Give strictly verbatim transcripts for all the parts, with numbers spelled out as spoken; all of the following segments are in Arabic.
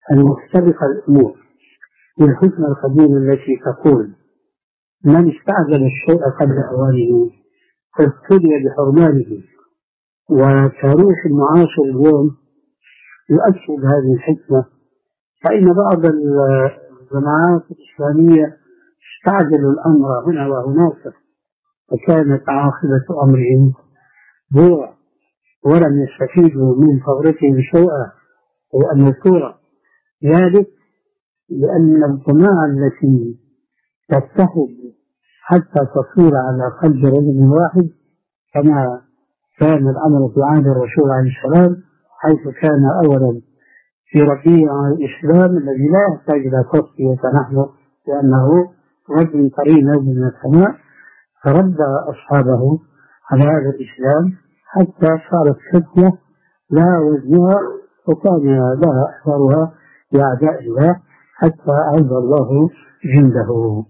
المختلفة الأمور والحكمة القديمة التي تقول من استعجل الشيء قبل أوانه فابتلي بحرمانه. وتاريخ المعاصر اليوم يؤكد هذه الحكمة، فإن بعض الجماعات الإسلامية استعجلوا الأمر هنا وهناك، فكانت عاقبة أمرهم بوع، ولم يستفيدوا من ثورتهم شيئا ومذكورا. ذلك لأن الجماعة التي تتحد حتى تصير على قلب رجل واحد كما كان الأمر في عهد الرسول عليه السلام، حيث كان أولا في ربيع الإسلام الذي لا يحتاج إلى تصفية نحن لأنه رجل قرين من السماء، فرد أصحابه على هذا الإسلام حتى صارت فتنة لا وزنها وكان لها أثرها بأعداء الله حتى أعز الله جنده.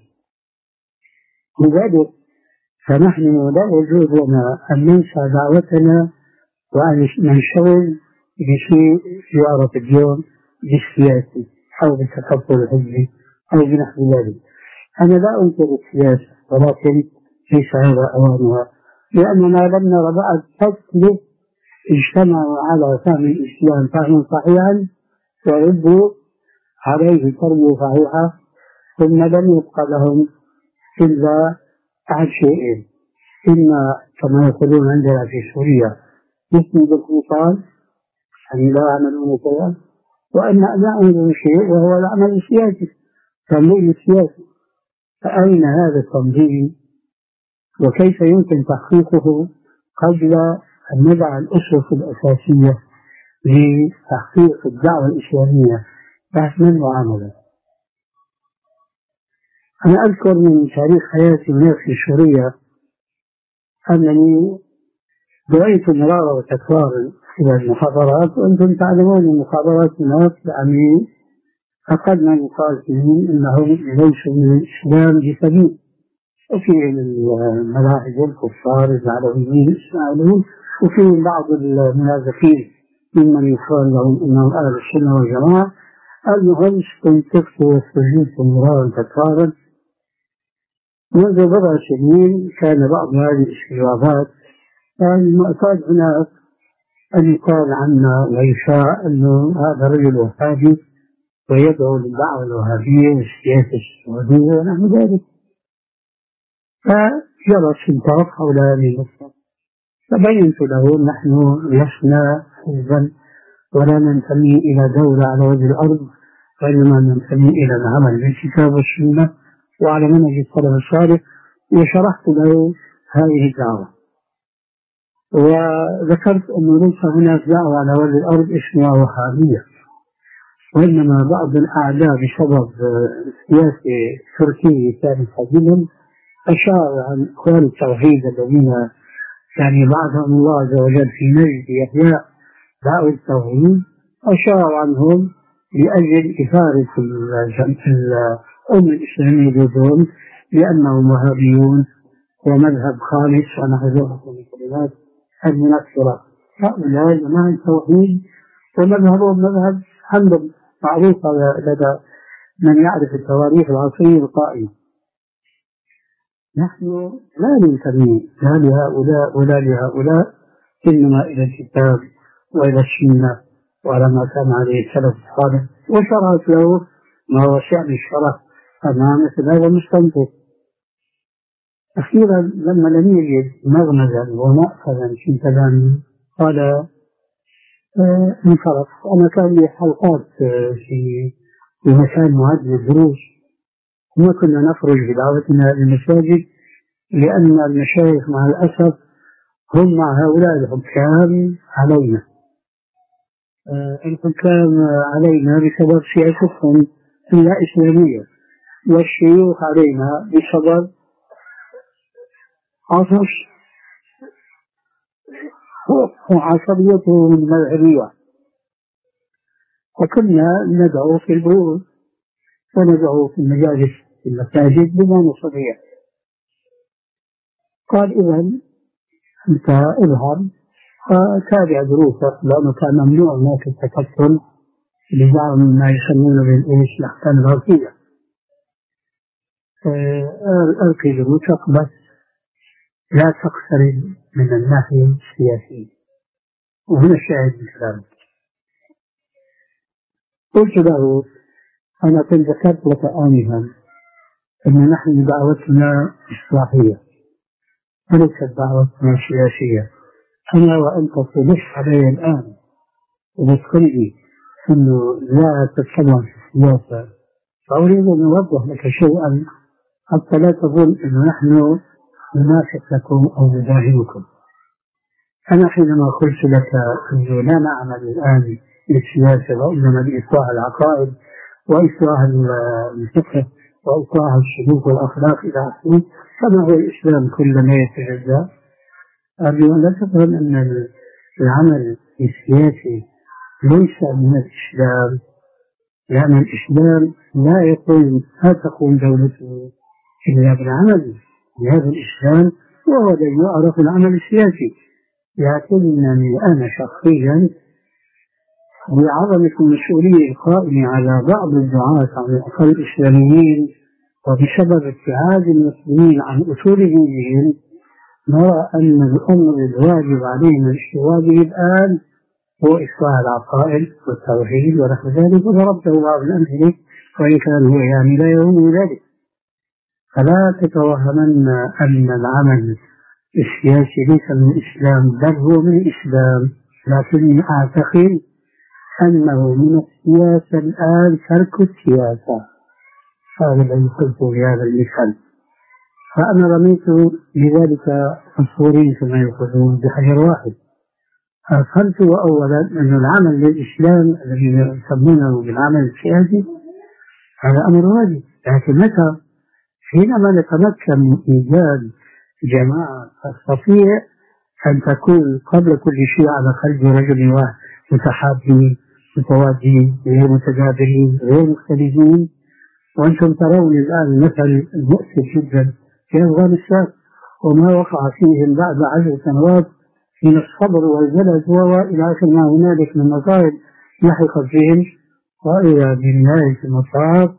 لذلك فنحن لا يجوز لنا أن ننسى دعوتنا وأن ننشغل بشيء يعرف اليوم بالسياسي أو بالتكفل الحزبي أو بنحو ذلك. أنا لا أنكر السياسة ولكن ليس هذا أوانها، لأننا لم نرى بعد فصل اجتمعوا على فهم الإسلام فهما صحيحا وردوا عليه تربية صحيحة، ثم لم يبقى لهم إلا أحد شيئين: إما كما يقولون عندنا في سوريا اسم بالقطان أن لا يعملون شيئا، وأن لا يعملون شيء وهو العمل السياسي تمويل السياسي. فأين هذا التنظيم وكيف يمكن تحقيقه قبل أن نضع الأسس الأساسية لتحقيق الدعوة الإسلامية فهما وعملا؟ أنا أذكر من تاريخ حياتي هناك في سوريا أنني دعيت مرارا وتكرارا إلى المحاضرات، وأنتم تعلمون المحاضرات هناك يعني أخذنا يقال فيهم إنهم ليسوا من الإسلام بسبيل، وفيهم الملاحدة الكفار العلويين الإسماعيليين، وفيهم بعض المنافقين ممن يقال لهم إنهم أهل السنة والجماعة. المهم استنتجت واستجبت مرارا تكرارا. منذ بضع سنين كان بعض هذه الاستجابات يعني المعتاد هناك أن يقال عنا ويشاع أنه هذا رجل وهابي ويدعو للدعوة الوهابية والسياسة السعودية ونحو ذلك. فجرى استنتاج حول هذه المسألة، فبينت له نحن لسنا حزبا ولا ننتمي إلى دولة على وجه الأرض، وإنما ننتمي إلى العمل بالكتاب والسنة وعلى منهج السلف الصالح، وشرحت له هذه الدعوة وذكرت أنه ليس هناك دعوة على وجه الأرض اسمها وهابية، وإنما بعض الأعداء بسبب سياسة تركية كانت حجمهم أشار عن إخوان التوحيد الذين يعني بعثهم الله عز وجل في نجد إحياء دعوة التوحيد، أشار عنهم لأجل إثارة الأمة الإسلامية ضدهم لأنهم وهابيون ومذهب خالص ونحو ذلك من الكلمات المنكرة. هؤلاء جماعة التوحيد ومذهبهم مذهب حمد معروف لدى من يعرف التواريخ العصرية القائمة. نحن لا ننتمي لا لهؤلاء ولا لهؤلاء، إنما إلى الكتاب وإلى السنة وعلى ما كان عليه السلف الصالح، وشرعت له ما هو شأن الشرع أمام مثل هذا المستنطق. أخيرا لما لم يجد مغمزا ومأخذا في كلامي قال آه انصرف. أنا كان لي حلقات آه في في مكان معد للدروس، وما كنا نخرج بدعوتنا للمساجد لأن المشايخ مع الأسف هم مع هؤلاء الحكام علينا آه الحكام علينا بسبب سياستهم لا إسلامية، والشيوخ علينا بسبب عصر وعصبيتهم المذهبية. وكنا ندعو في البيوت وندعو في المجالس في المساجد بما نستطيع. قال إذن أنت اذهب وتابع دروسك، لأنه كان ممنوع هناك التكتل بزعم ما يسمونه بالإيش الأحكام العرفية. ألقي جموتك بس لا تقترب من الناحية السياسية، وهنا الشاهد من كلامك. قلت له أنا كنت ذكرت لك آنفا أن نحن دعوتنا إصلاحية وليست دعوتنا سياسية. أنا وأنت في نصف علي الآن وتقول لي أنه لا تتكلم في السياسة، فأريد أن أوضح لك شيئا حتى لا تظن أن نحن ننافق لكم أو نداهنكم. أنا حينما قلت لك أنه لا نعمل الآن للسياسة وإنما لإصلاح العقائد وإصلاح الفقه وإصلاح السلوك والأخلاق إلى آخره، فما هو الإسلام كلما يتجزأ. أرجو أن لا تفهم أن العمل السياسي ليس من الإسلام، لأن الإسلام لا يقوم لا تقوم دولته إلا بالعمل بهذا الإسلام، وهو الذي يعرف العمل السياسي. لكنني أنا شخصيا بعظمة المسؤولية القائمة على بعض الدعاة على الأقل الإسلاميين وبسبب ابتعاد المسلمين عن أصول دينهم، نرى أن الأمر الواجب علينا الاشتغال به الآن هو إصلاح العقائد والتوحيد ونحو ذلك، وضربته بعض الأمثلة وإن كان هو يعني لا يهم ذلك. فلا تتوهمن أن العمل السياسي ليس من الإسلام، بل هو من الإسلام، لكني أعتقد أنه من السياسة الآن ترك السياسة. هذا الذي قلته بهذا المثال. فأنا رميت بذلك الصورين كما يقولون بحجر واحد. قلت أولا أن العمل للإسلام الذي يسمونه بالعمل السياسي هذا أمر واجب، لكن متى؟ حينما نتمكن من إيجاد جماعة تستطيع أن تكون قبل كل شيء على قلب رجل واحد، متحابين متوادين غير متجابرين غير مختلفين. وأنتم ترون الآن المثل المؤسف جدا في أفغانستان وما وقع فيهم بعد عشر سنوات من الصبر والجلد وإلى آخر ما هنالك من مصائب لحقت بهم، وإلى بنهاية المطاف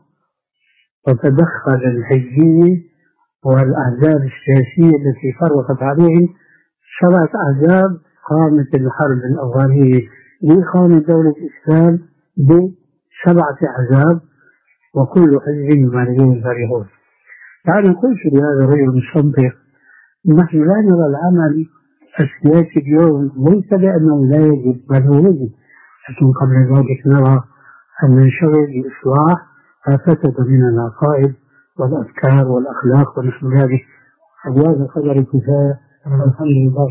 وتدخل الحزبية والأحزاب السياسية التي فرقت عليهم سبعة أحزاب قامت الحرب الأفغانية لإقامة دولة الإسلام بسبعة أحزاب وكل حزب بما لديهم فرحون. يعني قلت لهذا الرجل المستنطق نحن لا نرى العمل السياسي اليوم ليس بأنه لا يجب بل هو يجب، لكن قبل ذلك نرى أن ننشغل بإصلاح ما فسد من العقائد والأفكار والأخلاق ونحو ذلك. فبهذا قدر الكفاية الحمد لله.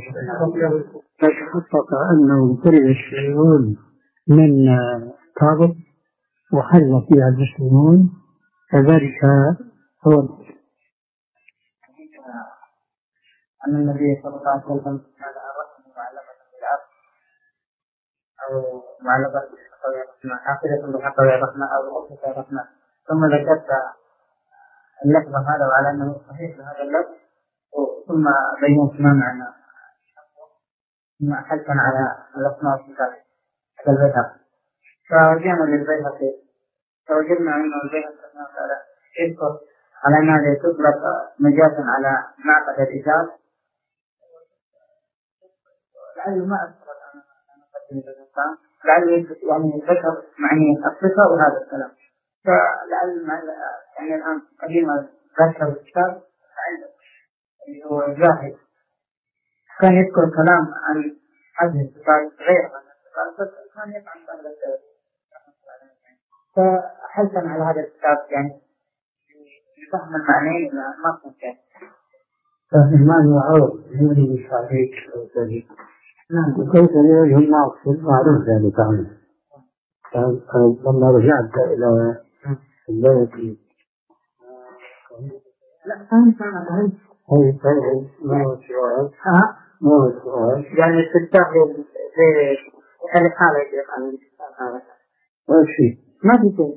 تحقق أنه فرغ الشيعون من كابل وحل فيها المسلمون، كذلك هو أن النبي صلى الله عليه وسلم قال الرحمة معلقة بالعقل أو معلقة بحقوية الرحمة، عاقدة بحقوية الرحمة أو أسس الرحمة. ثم ذكرت اللفظ هذا وعلى أنه صحيح هذا اللفظ، ثم بينت ما معنى، ثم حلفا على الأسماء والصفات هذا البيهقي. فرجعنا للبيهقي فوجدنا أن البيهقي رحمه الله تعالى يذكر على أنها تطلق مجازا على معقد الإيجاب. لعله ما أذكر الآن مقدمة الإنسان، لعله يعني ذكر معني الصفة وهذا الكلام. فلعل يعني الآن قديما ذكر الكتاب اللي هو الجاهد كان يذكر كلام عن هذه الصفات غير عن الصفات، فكان يفعل هذا. فحلفا على هذا الكتاب يعني فهم المعنى ما كنت فهم المعنى عرض يريد الشعبيك أو ذلك. نعم كيف يريد ما أقصد معروف ذلك عنه. لما رجعت إلى البيت لا ثاني كان هاي هاي هاي ما هو السؤال ها ما هو السؤال يعني استفتاء في ألف حالة عن الاستفتاء هذا ما في ما في شيء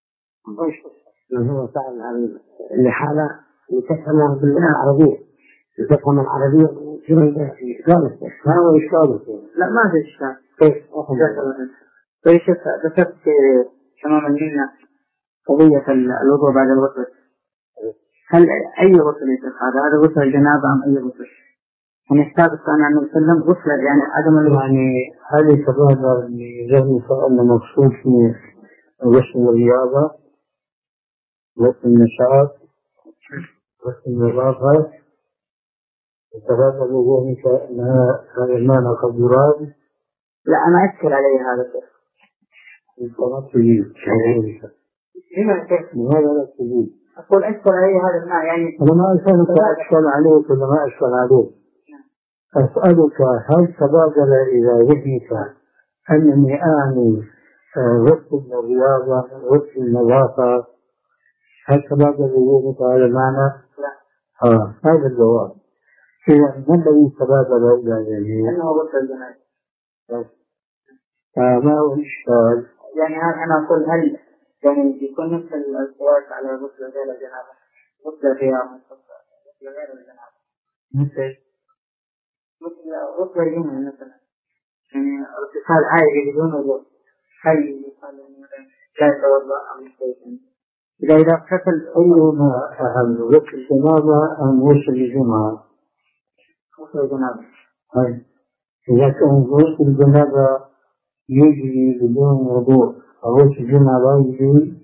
من هو سأل عن الحالة يتفهم باللغة العربية يتفهم العربية شنو في إشكال ما هو إشكال لا ما في إشكال كيف طيب شوف ذكرت تماما لنا قضية الوضوء بعد الغسل، هل أي غسل يصير هذا؟ هذا غسل الجنابة أم أي غسل؟ يعني السابق كان عن وسلم غسل يعني عدم يعني هذه كمان اللي أن مقصود في غسل الرياضة، غسل النشاط، غسل النظافة، وتفاضل ذلك أنها هذا المعنى قد يراد. لا أنا أشكل عليه هذا الشيء. الصلاة تجيب لما كيف؟ لماذا لا تجيب؟ أقول أشكل عليه هذا المعنى يعني. أنا ما أسألك أشكل عليك ولا ما أشكل عليك، أسألك هل تبادل إلى ذهنك أنني أعني غسل الرياضة غسل النظافة، هل تبادل إلى ذهنك هذا المعنى؟ لا. آه هذا الجواب. إذا ما الذي تبادل إلى ذهنك؟ أنه غسل الجنابة. ما هو الإشكال؟ يعني أنا أقول هل يعني يكون نفس القياس على غسل غير الجنابة، غسل الرياضة، غسل غير الجنابة. مثل مثل غسل الجنة مثلا، يعني اغتسال عادي بدون وضوء، هل يقال لا يتوضأ أم يستيقظ؟ إذا إذا اغتسل أيهما أهم، غسل الجنابة أم غسل الجمعة؟ غسل الجنابة. إذا كان غسل الجنابة يجري بدون وضوء غسل الجمعة لا يجري،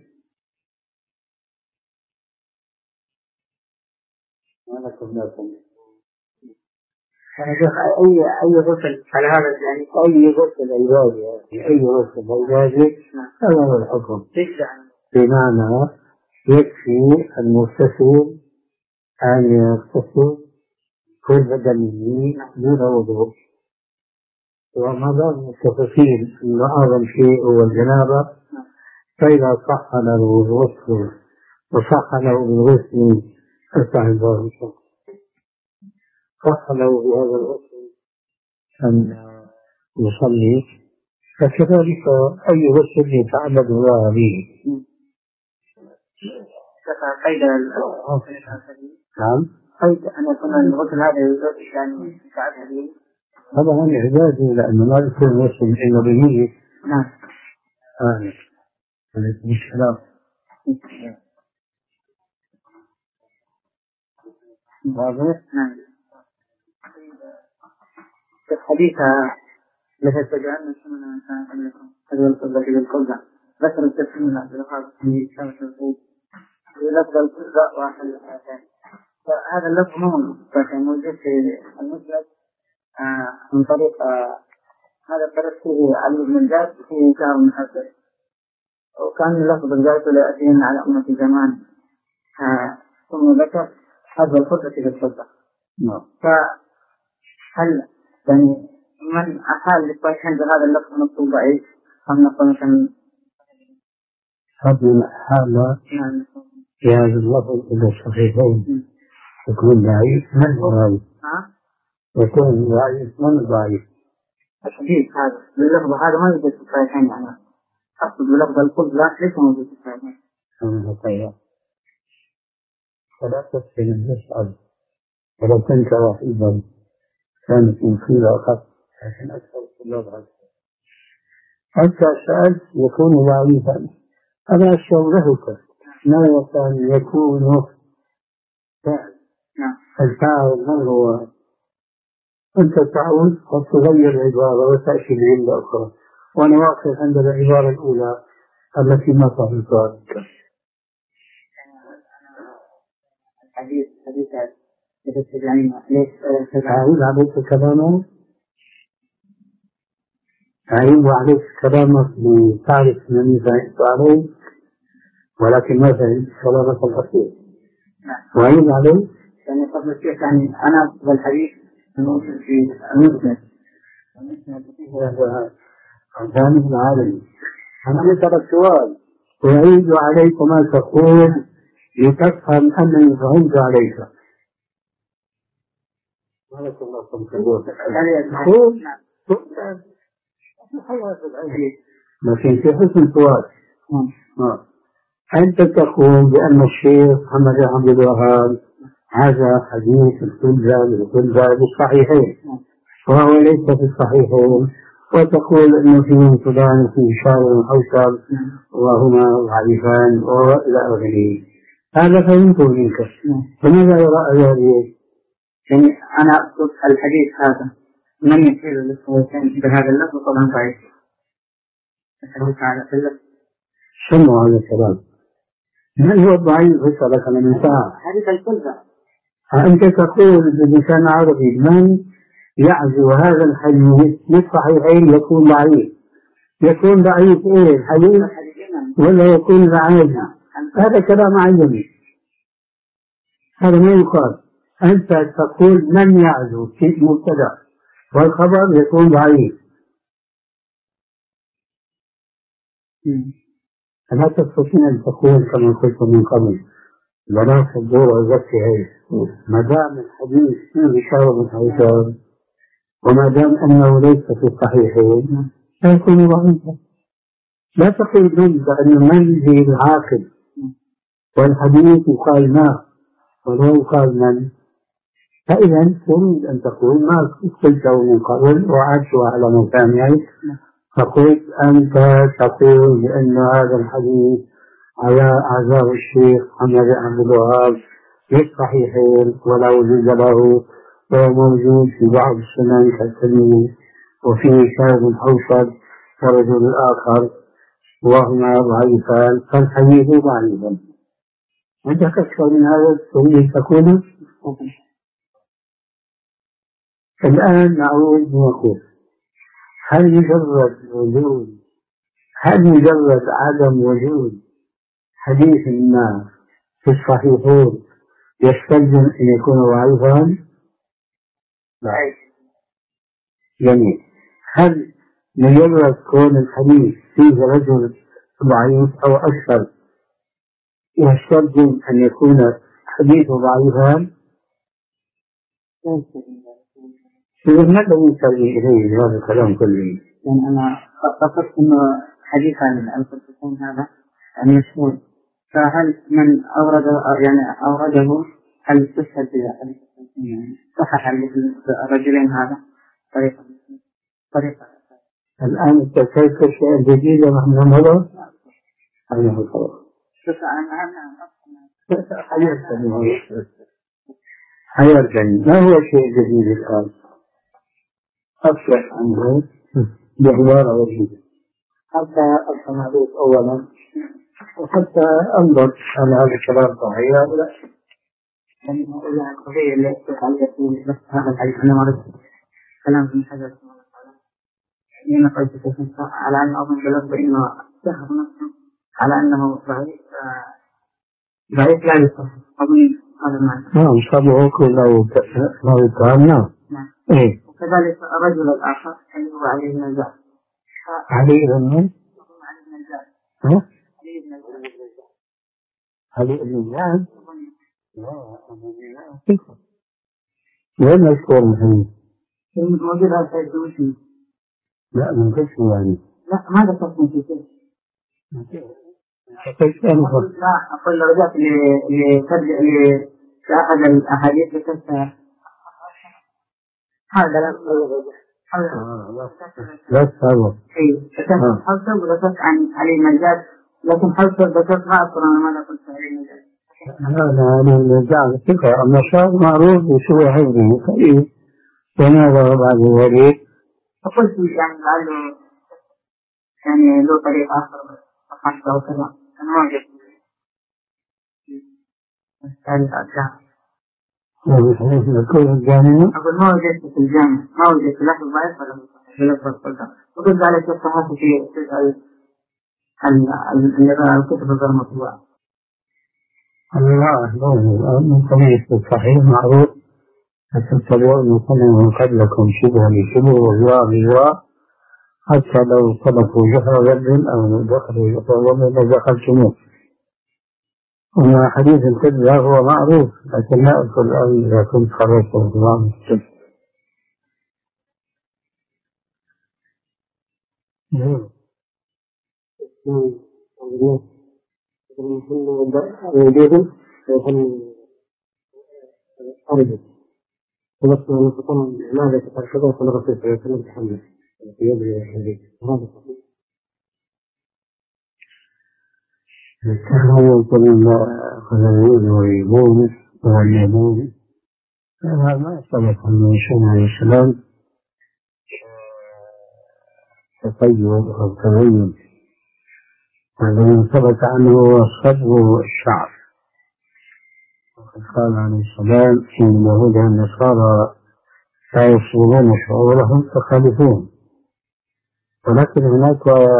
ما لكم لكم أنا أشوف أي أي غسل على هذا يعني أي غسل عبادي، أي غسل عبادي هذا هو الحكم. بمعنى يكفي المغتسل أن يغتسل كل بدنه دون وضوء، وما دام متفقين أن أعظم شيء هو الجنابة، فإذا صح له الغسل وصح له بالغسل ارفع الله صح له بهذا الغسل أن يصلي، فكذلك أي غسل يتعبد الله به. قيد نعم قيد أن يكون الغسل هذا يعني يتعبد به، هذا هو عبادي لأنه لا يكون غسل إلا به. نعم. آه. عليكم السلام. واضح؟ نعم. في الحديث الذي تجعلنا سنن الإنسان قبلكم هذا القبلة بالقبلة ذكر التسمية بالخاص في كلمة الخوف ولفظ القبلة وأحد الآثار، فهذا اللفظ مهم لكن موجود في المسند من طريق هذا الطريق فيه علي بن الجاد فيه شهر محدث، وكان اللفظ الجاد لأتين على أمة زمان ثم ذكر هذا الخطة في الخطة. فهل يعني من أحال للصحيحين بهذا اللفظ مكتوب ضعيف أم نقول مثلا هذه الحالة في هذا اللفظ إلى الصحيحين يكون ضعيف من ضعيف؟ يكون ضعيف من ضعيف؟ الحديث هذا باللفظ هذا ما يوجد في الصحيحين، يعني أقصد بلفظ القبلة ليس موجود في الصحيحين. طيب فلا تفهم المسألة، ولو كنت وحيدا كانت مفيدة أخف لكن أكثر الطلاب هذا أنت سألت يكون ضعيفا، أنا أشبهك ما كان يكون فعل. الفاعل من هو؟ أنت تعود وتغير العبارة وتأتي بعبارة أخرى، وأنا واقف عند العبارة الأولى التي ما فهمتها. الحديث حديث يعني ليش أعيد عليك كلامه أعيد عليك كلامك لتعرف أنني فهمت عليه ولكن ما فهمت كلامك الأخير. وأعيد عليك يعني قبل الشيخ يعني أنا والحديث الموجود في المسند أعجانب العالم. أنا أسألك سؤال وأعيد عليك ما تقول لتفهم أنني فهمت عليك. مالك الله تقول لكن في حسن سؤال أنت تقول بأن الشيخ محمد عبد الوهاب هذا حديث الكلة بالكلة بالصحيحين، وهو ليس في الصحيحين وتقول أنه في فلان وفي شارع أوسط وهما ضعيفان وإلى آخره. هذا فهمته منك. فماذا يرى ذلك؟ يعني أنا أقصد الحديث هذا من يحيل للصوتين بهذا اللفظ طبعا ضعيف. الحديث على اللفظ سموا هذا الكلام. من هو الضعيف فسألك من النساء؟ حديث الكلبة. أنت تقول بلسان عربي من يعزو هذا الحديث للصحيحين يكون ضعيف. يكون ضعيف إيه الحديث ولا يكون ضعيف؟ هذا كلام عجمي، هذا ما يقال. أنت تقول من يعزو في مبتدأ والخبر يكون ضعيف. لا تستطيع أن تقول كما قلت من قبل بلا صدور وزكي. ما دام الحديث فيه شر حيثان وما دام أنه ليس في الصحيحين فيكون ضعيفا. لا تقل من بأن من هي العاقل والحديث يقال ما ولا يقال من. فإذا تريد أن تقول ما قلته من قبل وعدت على مكانك، فقلت أنت تقول بأن هذا الحديث على عزاء الشيخ محمد عبد الوهاب في الصحيحين ولا وجود له، وموجود في بعض السنن كالترمذي وفيه شاهد أوسط ورجل آخر وهما ضعيفان فالحديث ضعيفا. أنت أكثر من هذا تريد تكون. الآن نعود ونقول هل مجرد وجود هل مجرد عدم وجود حديث ما في الصحيحين يستلزم أن يكون ضعيفا؟ لا. جميل. هل مجرد كون الحديث فيه رجل ضعيف أو أكثر يستلزم أن يكون حديث ضعيفا؟ إذا ما الذي يسوي إليه هذا الكلام كله؟ يعني أنا قصدت أنه حديث عن القدسين هذا المشهور، فهل من أورد يعني أورده هل تشهد بذلك؟ يعني صحح الرجلين هذا طريقة طريقة. الآن أنت كيف الشيء الجديد نحن نظر؟ أيه الخبر. حيرجعني. ما هو الشيء الجديد الآن؟ أصلح عنه بعبارة وجيدة حتى أفهم عليك أولا وحتى أنظر على هذا الكلام صحيح أو لا. يعني إذا القضية اللي تتعلق بس هذا الحديث أنا مرة كلام في حاجة يعني قلت على أن أظن بلغ بأنه سهر نفسه على أنه ضعيف ضعيف لا يصح. أظن هذا المعنى. نعم صبعه كله لا يقال. نعم. إيه. وكذلك الرجل الآخر اللي هو علي بن الجعد. علي بن علي بن الجعد. ها؟ علي بن الجعد. علي بن الجعد. لا أنا لا وين مذكور الحديث؟ موجود على سيد المسلم. لا من قسم يعني. لا ما ذكرت من شيء. لا أقول لو رجعت لترجع لأحد الأحاديث لكسر هذا لا لا تسوى. إيه كسر حوسب وذكرت عن علي بن الجعد، لكن حوسب ذكرت ما أذكر أنا ماذا قلت علي بن الجعد. لا لا علي بن الجعد ثقة أما صار معروف بسوء حفظه فإيه فماذا بعد ذلك؟ فقلت يعني لعله يعني له طريق آخر أخذت أو كذا أنا ما وجدت الثالث أرجع. أقول الجامعة أقول ما وجدت في الجامعة ما وجدت لا في الضعيف ولا في بلفظ الصلدة. وقلت على الصحافة في الكتب غير مطبوعة. الله الله من طريق الصحيح معروف تتبعون من قبل من قبلكم شبه لشبه وجواء بجواء حتى لو طلقوا جحر ذنب أو دخلوا جحر ذنب لدخلتموه. وما حديث الكذب هو معروف لكن لا أذكر الآن إذا كنت خرجت في بعض الكذب. وجوده ويكون أرجو ولكن أن تكون ماذا تتركض صلى الله عليه وسلم بحمده التهوّل الغزوين واليبون واليابون هذا ما ثبت عن النبي عليه السلام تطيب أو تغيب، والذي ثبت عنه هو الصبغ والشعر. وقد قال عليه السلام إن اليهود والنصارى لا يصبغون شعورهم فخالفون. ولكن هناك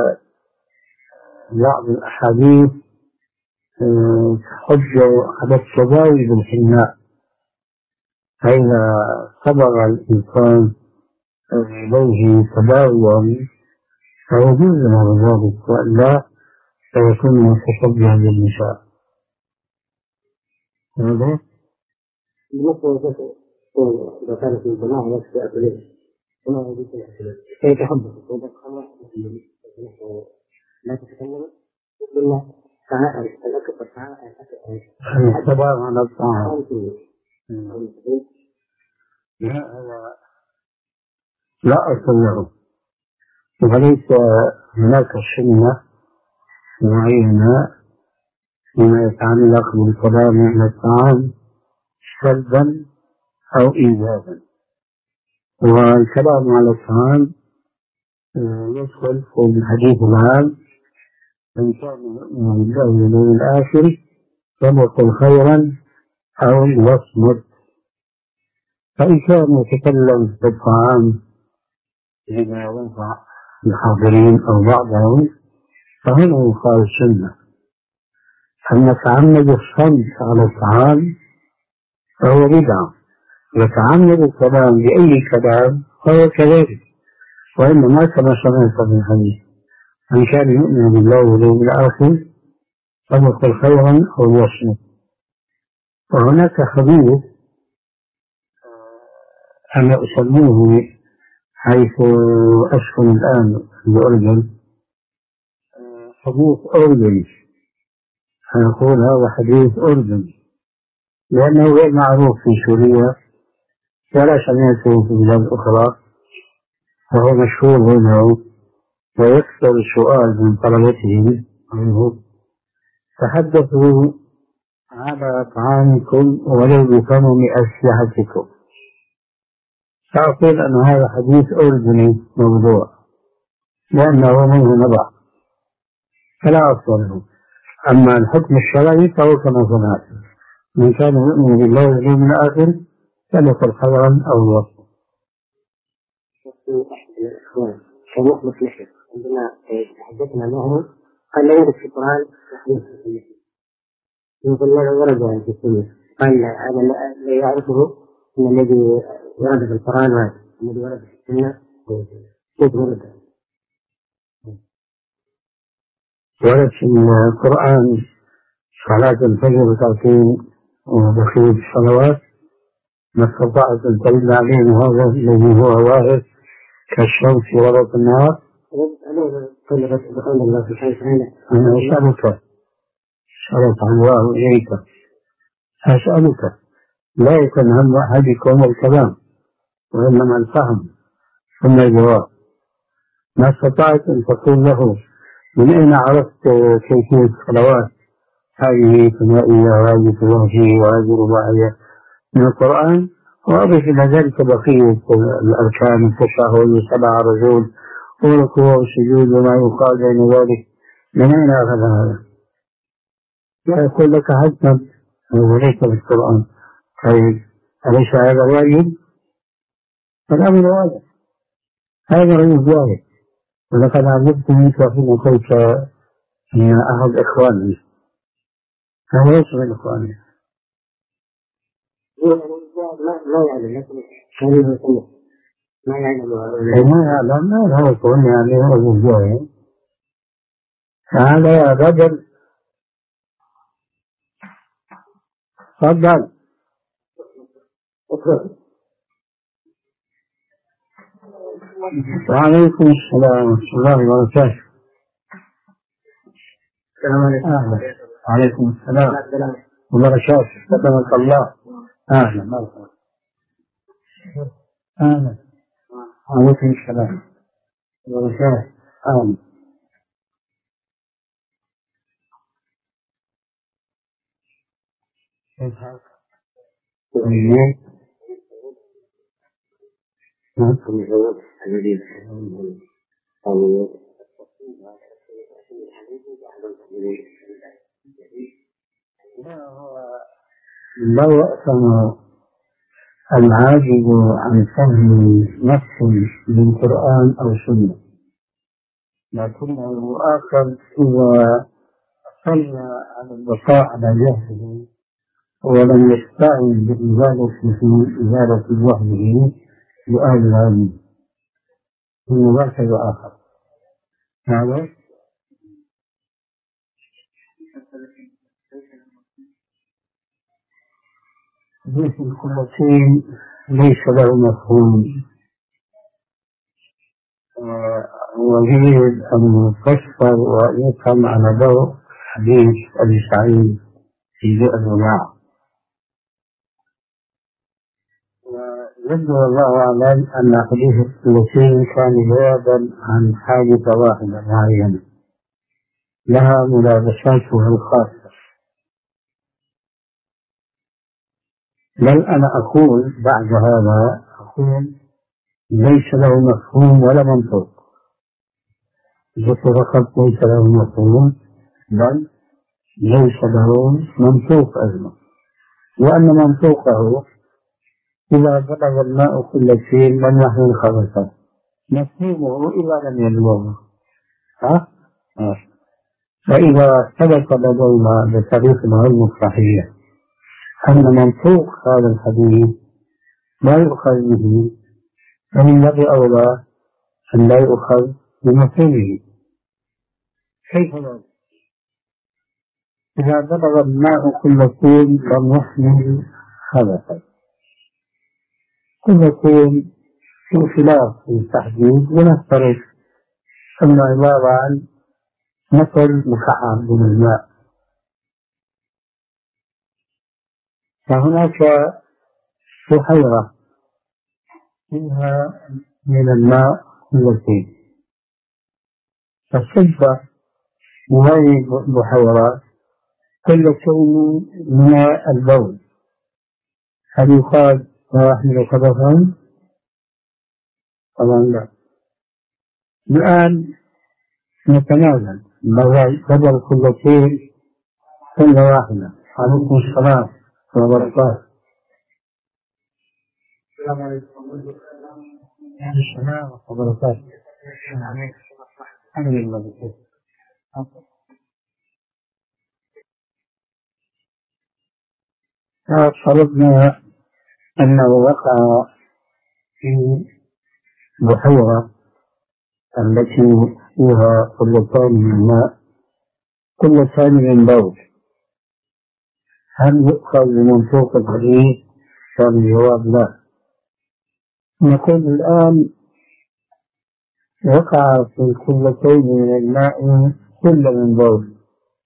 بعض الأحاديث تحج على التداوي بالحناء، فإذا صبغ الإنسان إليه تداويا فيجوز له ذلك، وإلا فيكون متشبها بالنساء. هذا إذا كان في الجماعة يكفي أكلين وما يجوز الأكلين فيتحدث إذا خلص لا تتكلم إلا تعال الأكل والتعال الأكل على الطعام. لا أصل له، وليس هناك سنة معينة فيما يتعلق بالكلام عن الطعام سلبا أو إيجابا. والكلام على الطعام يدخل في الحديث العام: إن كان يؤمن بالله واليوم الآخر فليقل خيرا أو ليصمت. فإن كان يتكلم في الطعام لما ينفع الحاضرين أو بعضهم فهنا يقال السنة. أما تعمد الصمت على الطعام فهو بدعة، يتعمد الكلام بأي كلام فهو كذلك، وإنما كما سمعت في الحديث: من كان يؤمن بالله واليوم الآخر فليقل خيرا أو ليصمت. وهناك حديث أنا أسميه حيث أسكن الآن في الأردن حديث أردني، أقول هذا حديث أردني لأنه غير معروف في سوريا ولا سمعته في بلاد أخرى، وهو مشهور هنا ويكثر السؤال من طلبته عنه. تحدثوا على طعامكم ولو بثمن أسلحتكم. فأقول أن هذا حديث أردني موضوع لأنه منه نبع فلا أصل له. أما الحكم الشرعي فهو كما سمعت: من كان يؤمن بالله واليوم الآخر فليقل خيرا أو ليصمت. أحد الإخوان كان يخلص نحن عندما تحدثنا معه قال لا يرد في القرآن تحديث في السنة، يقول لا ورد في السنة. قال هذا لا يعرفه أن الذي ورد في القرآن واحد، الذي ورد في السنة كيف ورد؟ ورد في القرآن صلاة الفجر ركعتين وبقية الصلوات ما استطعت أن ترد عليهم هذا الذي هو واحد كالشمس وسط النهار. أنا أسألك شرط الله إليك أسألك لا يكون هم أحدكم الكلام وإنما الفهم ثم الجواب. ما استطعت أن تقول له: من أين عرفت كيفية الصلوات هذه ثنائية وهذه ثلاثية وهذه رباعية من القرآن، وأضف إلى ذلك بقية الأركان التشهد سبع رجول والركوع والسجود وما يقال بين ذلك، من أين أخذ هذا؟ لا يقول لك حتما وليس بالقرآن. طيب أليس هذا واجب؟ الأمر واجب، هذا هو الواجب. ولقد عجبت منك حين قلت أن أحد إخواني هذا ليس من إخواني. لا يعلم لكن شريف سنة ما يعلم ما يعلم ما هو يكون يعني هو الجاهل. هذا يا رجل تفضل. وعليكم السلام ورحمة الله وبركاته. السلام عليكم. وعليكم السلام وبركاته. سلامك الله. أهلا مرحبا. أهلا. وعليكم السلام. وبركاته. آمين. لا يأثم العاجز عن فهم نص من قرآن أو سنة، لكنه يؤاخذ إذا صلى على البقاء على جهله ولم يستعن بإزالة في إزالة جهله لأهل العلم، إنه ذاك يؤاخذ. هذا حديث الخلتين ليس له مفهوم، ويجب أن يفسر ويفهم على ضوء حديث أبي سعيد في بئر الرباع. ويبدو والله أعلم أن حديث الخلتين كان جوابا عن حاجة واحدة معينة لها ملابساتها الخاصة. بل أنا أقول بعد هذا أقول ليس له مفهوم ولا منطق، ذكر فقط ليس له مفهوم بل ليس له منطوق أيضا، وأن منطوقه إذا بلغ الماء كل شيء لم يحمل خبثا، مفهومه إذا لم يبلغه. ها؟ آه. فإذا ثبت لدينا بطريق العلم الصحيح أن منطوق هذا الحديث لا يؤخذ به، فمن باب أولى أن لا يؤخذ بمفهومه. كيف ذلك؟ إذا بلغ الماء كل طول لم يحمل خبثا، كل طول في خلاف في التحديد، ونفترض أنه عبارة عن مثل مكعب من الماء، فهناك بحيرة فيها من الماء كلتين، فالشبه من هذه البحيرات كلتين من البول، هل يقال لا يحمل خبثا؟ طبعا لا. الآن نتنازل بدل كلتين كل واحدة. عليكم السلام وبركاته. السلام عليكم السلام وبركاته. الحمد لله. فرضنا أنه وقع في بحيرة التي فيها قلتان من الماء قلتان من بول، هل يؤخذ بمنطوق الحديث؟ كان الجواب لا. نقول الآن وقع في القلتين من الماء كل من بول،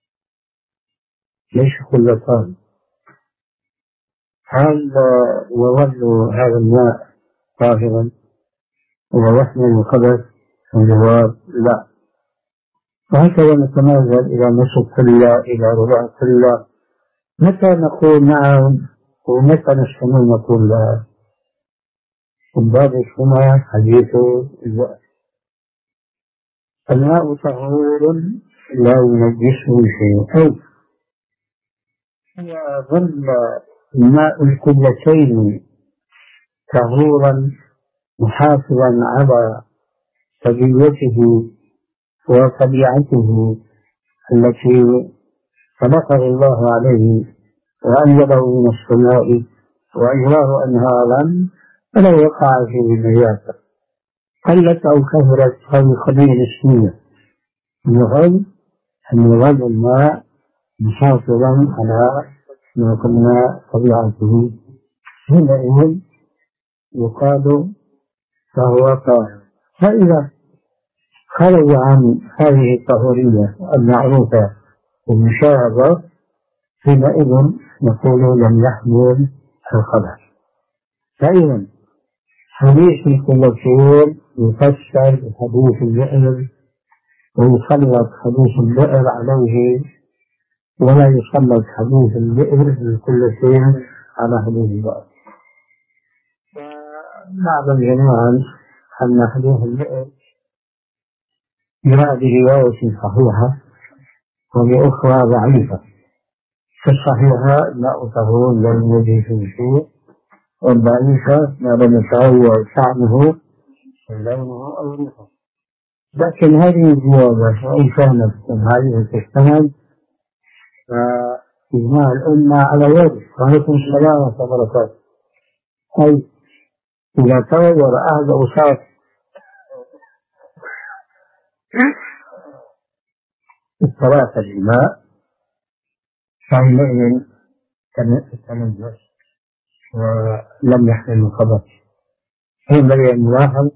ليس قلتان، هل يظل هذا الماء طاهرا ويحمل الخبث؟ الجواب لا. وهكذا نتنازل إلى نصف كلا إلى ربع كلا، متى نقول نعم ومتى نستمر نقول لا؟ وبعد هنا حديث الوقت. الماء طهور لا ينجسه شيء، أو يظل ماء القلتين طهورا محافظا على طبيعته وطبيعته التي خلقه الله عليه وأنزله من السماء وأجراه أنهارا، فلا يقع فيه نجاسة قلت أو كثرت هذه قضية نسبية. المهم أن يظل الماء محافظا على ما قلنا طبيعته، حينئذ يقال فهو طاهر. فإذا خرج عن هذه الطهورية المعروفة والمشاهدة حينئذ نقول لم يحمل الخبث. فإذا حديث القلتين يفسر حديث البئر ويسلط حديث البئر عليه، ولا يسلط حديث البئر من كل شيء على حديث البئر. نعلم جميعا أن حديث البئر جاء برواية صحيحة وبأخرى ضعيفة. في الصحيحة ماء طهور لم يجد فيه شيء، والضعيفة ما لم يتغير طعمه ولونه أو ريحه. لكن هذه الزيادة وإن كانت هذه تستند فإجماع الأمة على ذلك. وعليكم السلام ورحمة الله وبركاته. أي إذا تغير أحد أوصاف الثلاثة الماء فحينئذ تنجس ولم يحمل الخبث. ينبغي أن يلاحظ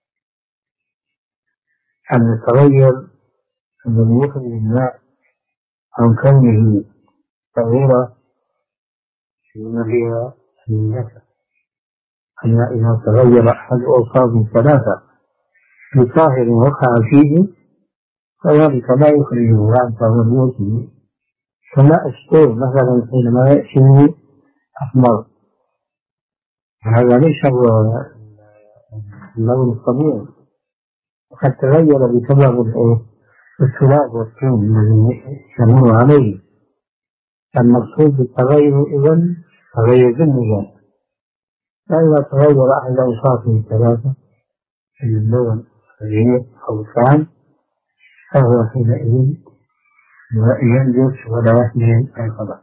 أن التغير الذي يخرج الماء عن كونه طهورا فيما هي النجاسة، أن إذا تغير أحد أوصاف الثلاثة بطاهر وقع فيه فذلك لا يخرجه عن طهوريته. كماء الشرب مثلا حينما يأتي أحمر، هذا ليس هو اللون الطبيعي، وقد تغير بسبب التراب والطين الذي يمر عليه. المقصود بالتغير إذن تغير بالنجاسة. فإذا تغير أحد أوصافه الثلاثة في اللون الريح أو الطعم فهو حينئذ ينجس ولا يحمل الخبث.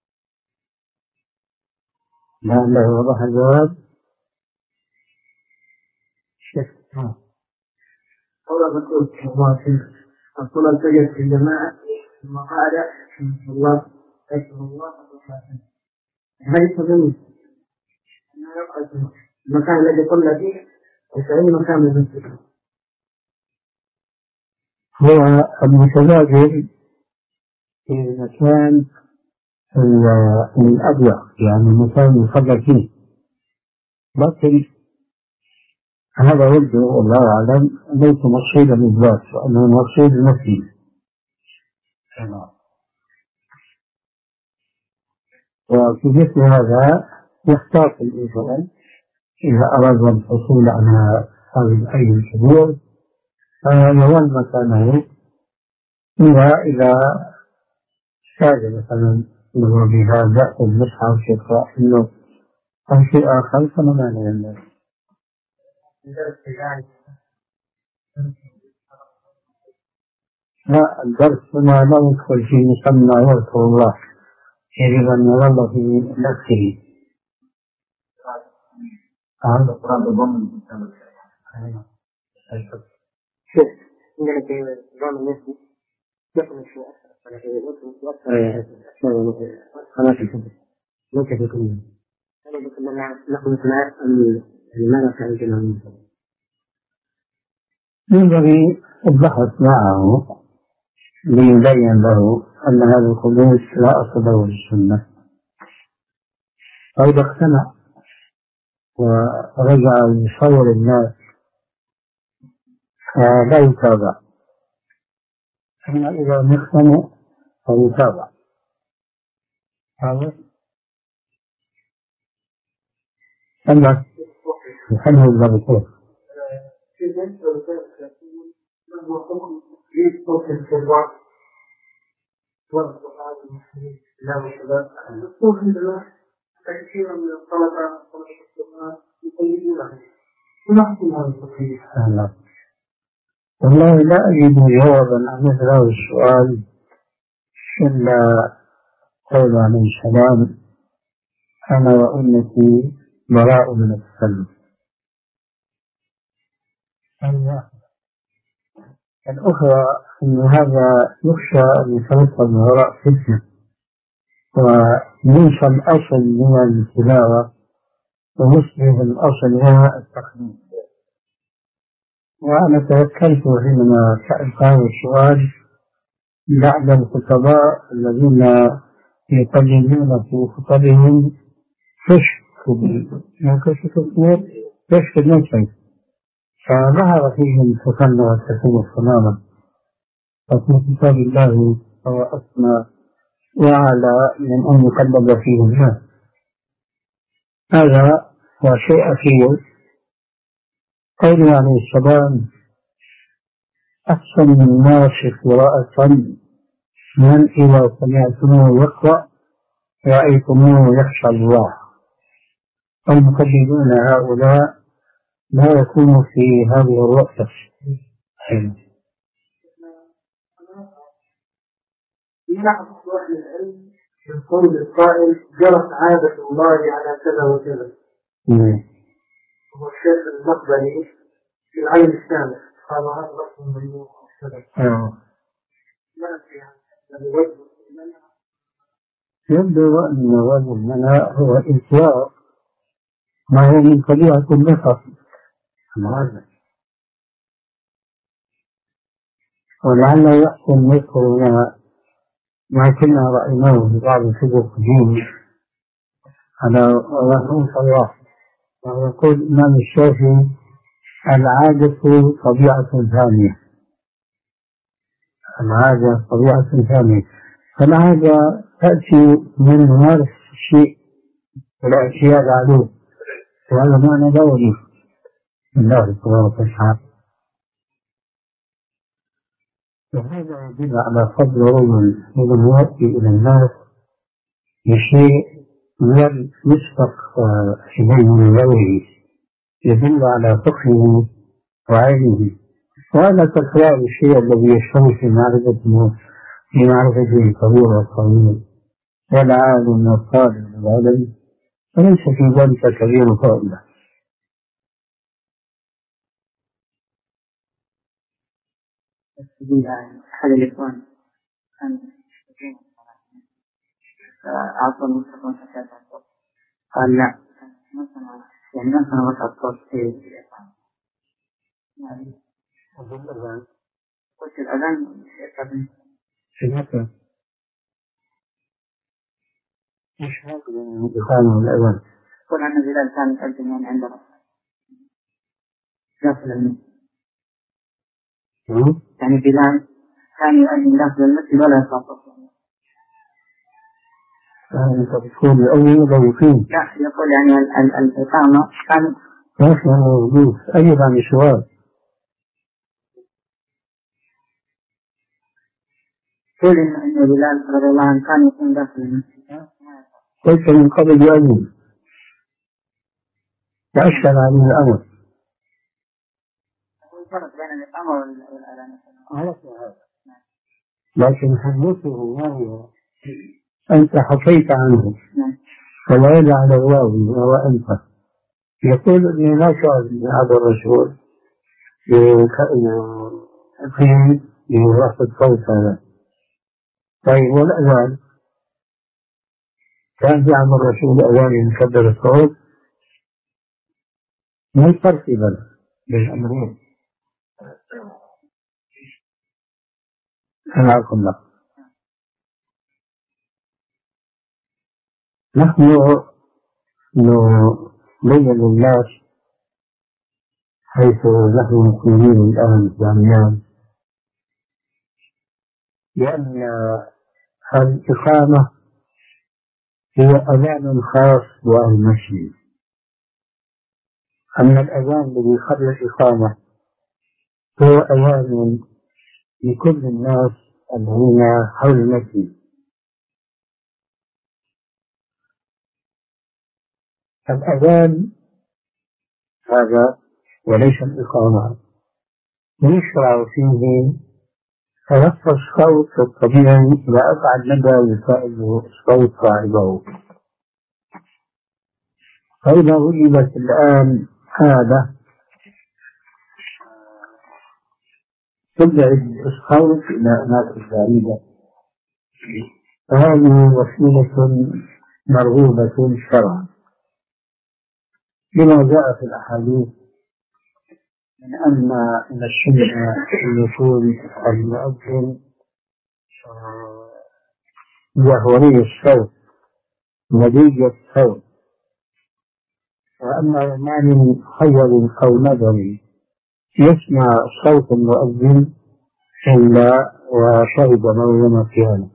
لعله وضح الجواب. شك أولا بقول أقول التجد في الجماعة ثم قال الله أكبر الله أكبر. هذه تظن أنه يقعد المكان الذي قلنا فيه وسعين مكان المسجد. هو المتبادل في المكان الأضيق، يعني المكان يصلى فيه، لكن هذا يبدو والله أعلم ليس مقصودا بالذات، وأنه مقصود المسجد. وفي مثل هذا يختار الإنسان إذا أراد الحصول على هذه الأي الكبير فيظل مكانه، إذا إذا احتاج مثلا إنه بهذا المصحف يقرأ إنه أو شيء آخر فما مانع منه. لا، الدرس هنا لا يدخل في مسمى يذكر الله، يجب أن يظل في نفسه. هذا القرآن يضمن الإنسان. شوف عندنا في نظام النفسي يكون الشيء خلاص الحدث ليس في كل أنا بكل نحن نعرف لماذا كان الجنة ينبغي البحث معه ليبين له أن هذا الخبوث لا أصل له في السنة. فإذا اقتنع ورجع يصور الناس فلا يتابع، أما إذا مقتنع فيتابع. هذا أما يحله الضبطين كثيرا من الطلبة والشباب يقيدونها. ما حكم هذا التصحيح؟ والله لا أجد جوابا عن مثل هذا السؤال إلا قول عليه السلام: أنا وأمتي براء من التخلف. الأخرى أن هذا يخشى أن يترتب من وراء فتنة، وليس الأصل من التلاوة ويشبه الأصل هو التقليد. وأنا توكلت حينما سألت هذا السؤال بعد الخطباء الذين يقلدون في خطبهم كشف كشف كشف النفس، فظهر فيهم التسنى والتكلف تماما. ففي كتاب الله هو أسمى وأعلى من أن يقلد فيه الناس. هذا هو شيء أخير. قوله عليه السلام: أحسن الناس قراءة من إذا سمعتموه يقرأ رأيتموه يخشى الله. المقلدون هؤلاء لا يكون في هذه الوقت. يلاحظ أهل العلم من قول القائل: جرت عادة الله على كذا وكذا. هو الشيخ المقبلي في العين الثالث قال هذا لفظ ممنوع يبدو أن وجه المنع هو إنكار ما هو من طبيعة النفس هذا، ولعل يحسن ذكرنا ما كنا رأيناه في بعض الكتب القديمة على رحمه الله، ويقول الإمام الشافعي: العادة طبيعة ثانية. العادة طبيعة ثانية. فالعادة تأتي من ممارسة الشيء والاعتياد عليه، وهذا معنى دوري من الله تبارك وتعالى. وهذا يدل على فضل رجل حينما يأتي إلى الناس بشيء لم يسبق إليه من غيره، يدل على فقهه وعلمه. وهذا تكرار الشيء الذي يشترك في معرفته في معرفته الكبير والصغير والعالم والطالب والعلم، فليس في ذلك كبير فائدة. أحد الإخوان كان أعطى المستقبل حتى قال: لا، يعني ما كان وسط الصوت في الإقامة. يعني قلت الأذان شنو؟ مش هذا من الإقامة والأذان. قل أن بلال كان يقدم يعني عند رأسه داخل المسجد. يعني بلال كان يؤذن داخل المسجد ولا يخاطب. أنت بتقول أول ولا يقيم؟ لا، يقول يعني الإقامة كان ماشي موجود. أيضا سؤال: قول إن بلال رضي الله عنه كان يقيم داخل المسجد. قلت من قبل يؤذن وأشكل عليه الأمر. الفرق بين الإقامة والأذان هذا، لكن حديثه يعني أنت حكيت عنه فلا يدع الراوي وهو أنت يقول إني لا شعر بهذا الرسول في رفع الصوت هذا. طيب والأذان كان في عند الرسول أذان يكبر الصوت؟ ما الفرق بين الأمرين؟ حياكم الله. نحن نبين للناس حيث نحن مسلمين الآن جميعا لأن الإقامة هي أذان خاص بأهل المسجد، أما الأذان الذي قبل الإقامة هو أذان لكل الناس الذين حول المسجد. الأذان هذا وليس الإقامة يشرع فيه رفع الصوت الطبيعي إلى أبعد مدى يساعده صوت صاحبه. فإذا وجدت الآن هذا تبعد الصوت إلى أماكن بعيدة، فهذه وسيلة مرغوبة شرعا لما جاء في الأحاديث من أن من السنة أن يكون المؤذن جهوري الصوت مديج الصوت، وأما معنى خير أو نذر يسمع صوت المؤذن إلا وشهد مريم كيانه.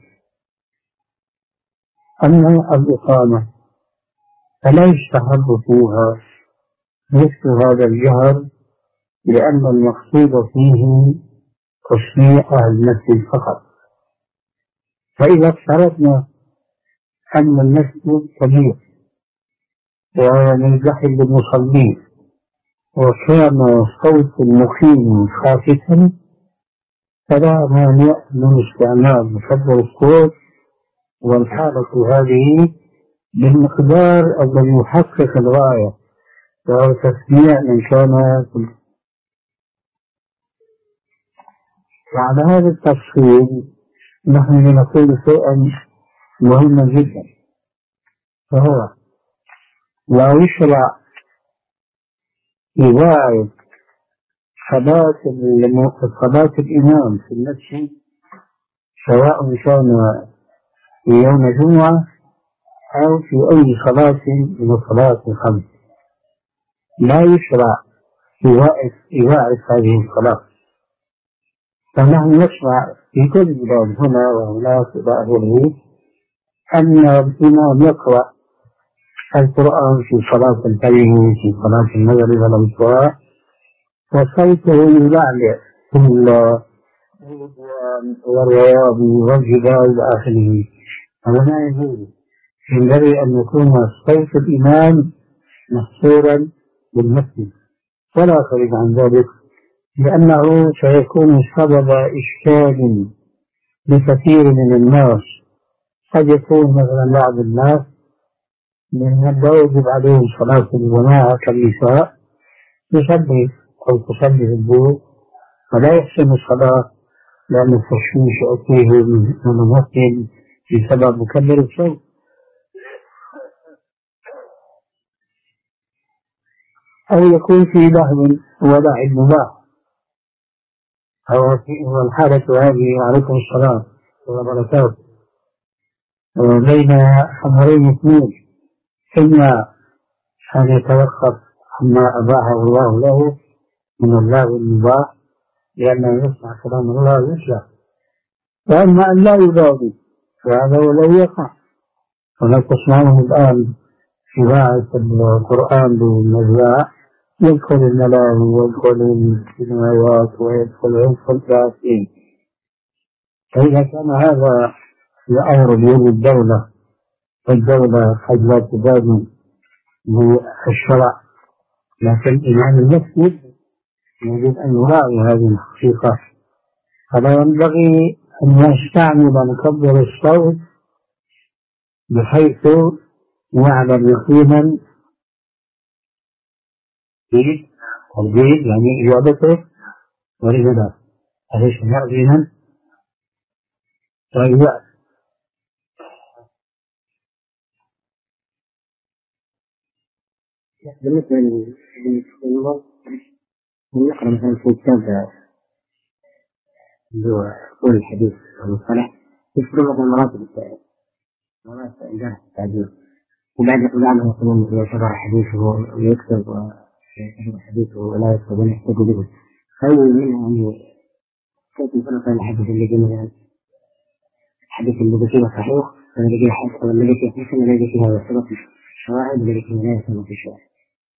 أما الإقامة فلا يستحب فيها مثل هذا الجهر، لأن المقصود فيه تسميع أهل المسجد فقط. فإذا افترضنا أن المسجد كبير ومزدحم بالمصلين وكان صوت المقيم خافتا، فلا مانع من استعمال مكبر الصوت، والحالة هذه بالمقدار الذي يحقق الغاية وهو تسميع من كان. وعلى هذا التفصيل نحن نقول شيئا مهما جدا، فهو لا يشرع إذاعة صلاة صلاة الإمام في المسجد سواء كان في يوم الجمعة أو في أي صلاة من الصلاة الخمس، لا يشرع إذاعة هذه الصلاة. فنحن نسمع في كل بلاد هنا وهناك إلى آخره أن الإمام يقرأ القرآن في صلاة الفجر في صلاة المغرب والعشاء وصوته يلعلع في والرياض والجبال إلى آخره. هذا ما يجوز، ينبغي أن يكون صوت الإمام محصورا بالمسجد ولا خارج عن ذلك، لأنه سيكون سبب إشكال لكثير من الناس. قد يكون مثلا بعض الناس من لا يجب عليهم صلاة الجماعة كالنساء يصلي أو تصلي في البيت فلا يحسن الصلاة لأن التشويش يأتيه من المسجد بسبب مكبر الصوت. أو يكون في لهو ولعب مباح، أو في الحالة هذه عليكم السلام وبركاته بين أمرين اثنين، إما أن يتوقف عما أباحه الله له من اللهو المباح لأنه يسمع كلام الله يسمع، وأما أن لا يبالي فهذا ولو يقع. ونحن تسمعون الآن إذاعة القرآن بالمذياع يدخل الملاهي ويدخل السينمائيات ويدخل عرف الكافرين. فإذا كان هذا الأمر بيد الدولة والدولة قد لا تبالي بالشرع، لكن إمام المسجد يجب أن يراعي هذه الحقيقة، فلا ينبغي أن يستعمل مكبر الصوت بحيث يعلم يقينا جيد الجيد يعني إجابته ورجلا أليس يقينا طيب. بالنسبة للمرض يقرأ مثلا في كتاب اللي هو قول الحديث والمصطلح يذكر مثلا مراتب مراتب الجرح التعديل، وبعد بعده يقولون يعتبر حديثه ويكتب ويعتبر حديثه ولا يكتب ولا يحتاج به. هل منها أن كيف يفرق بين الحديث اللي جميل الحديث اللي فيه صحيح والذي فيه حسن والذي فيه حسن والذي فيه يعتبر شواهد والذي فيه لا يسمى في شواهد؟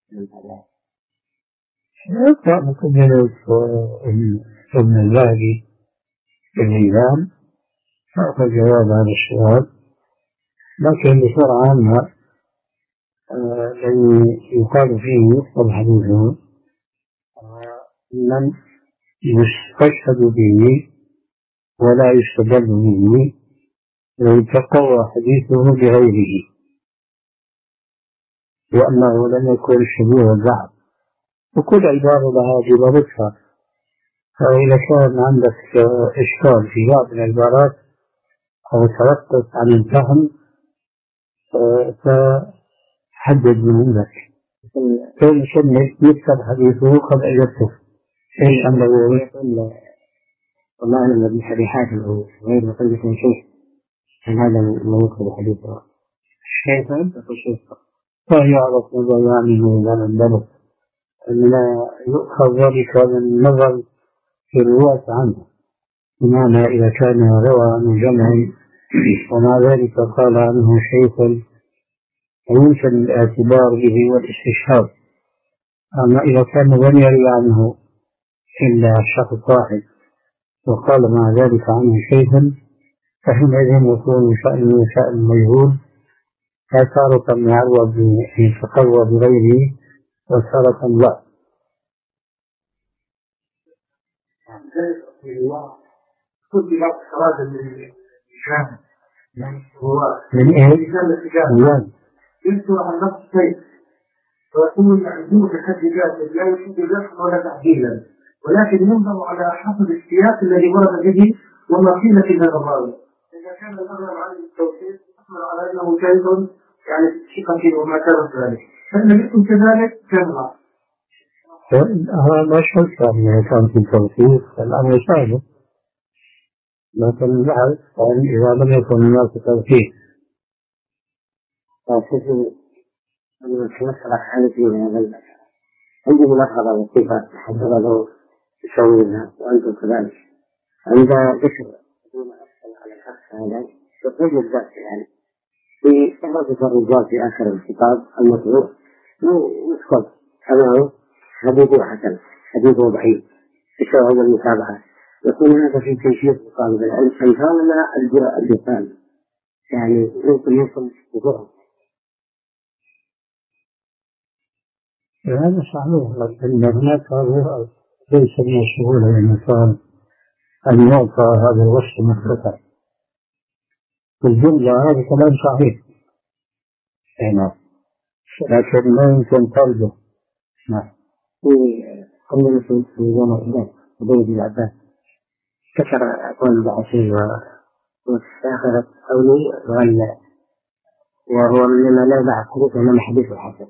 يقرأ مكملة ابن الباهلي بالميزان فأخذ جواب هذا السؤال، لكن بصورة عامة الذي يقال فيه يكتب حديثه من يستشهد به ولا يستدل به ويتقوى حديثه بغيره، لأنه لم يكن شبيه الذهب، وكل عبارة لها جبالتها. فإذا كان عندك إشكال في بعض العبارات أو توقف عن الفهم فحدد من عندك. كل شيء يكتب حديثه قد أجبته إيش أنه يقول والله أنا ابن حديث حاتم أو غير مقلد من شيء عن هذا ما يكتب حديثه كيف أنت في الشيء فيعرف ماذا يعني من البلد لا يؤخذ ذلك من نظر في الرواة عنه، بمعنى إذا كان روى عن جمع ومع ذلك قال عنه شيخ يمكن الاعتبار به والاستشهاد. أما إذا كان لم يروي عنه إلا شخص واحد وقال مع ذلك عنه شيخ، فحينئذ يكون شأنه شأن مجهول، فتارة يعوض يتقوى بغيره وتارة لا. كل بعض الصلاة الإجابة هو من إيه؟ الإجابة يذكر عن نفس الشيء ويكون يعدون كالإجابة لا يشد ذلك ولا تعديلا، ولكن ينظر على حسب السياق الذي ورد به وما قيل في هذا الراوي. إذا كان الأغلب عن التوحيد يحمل على أنه شيء يعني ثقة وما كان ذلك، فإن يكون كذلك كان غلط. هذا لا شك أنه كان في توثيق الأمر سهل، لكن البحث إذا لم يكن هناك توثيق فكيف أن نتمثل حالة في هذا البحث عندي ملاحظة وصفة حضر له تسويها وأنتم كذلك عند ذكر ما أحسن على الشخص هذا يقول الذات يعني في ثلاثة الرجال في آخر الكتاب المطلوب يذكر أنه حديثه حسن حديثه ضعيف بسبب المتابعة، يكون هذا في كيفية طالب العلم أن كان الجرأة اللسان يعني يمكن يوصل بجرأة. هذا صحيح، لكن هناك ليس من السهولة للإنسان أن يعطى هذا الوصف مختصر في الجملة. هذا كلام صحيح نعم، لكن لا يمكن طلبه. نعم. قلنا في يوم الإله وبيد العباس كسر أقوال ضعفين واستأخرت قولي ولا وهو مما لا يضع حديث ولا حديث الحسن.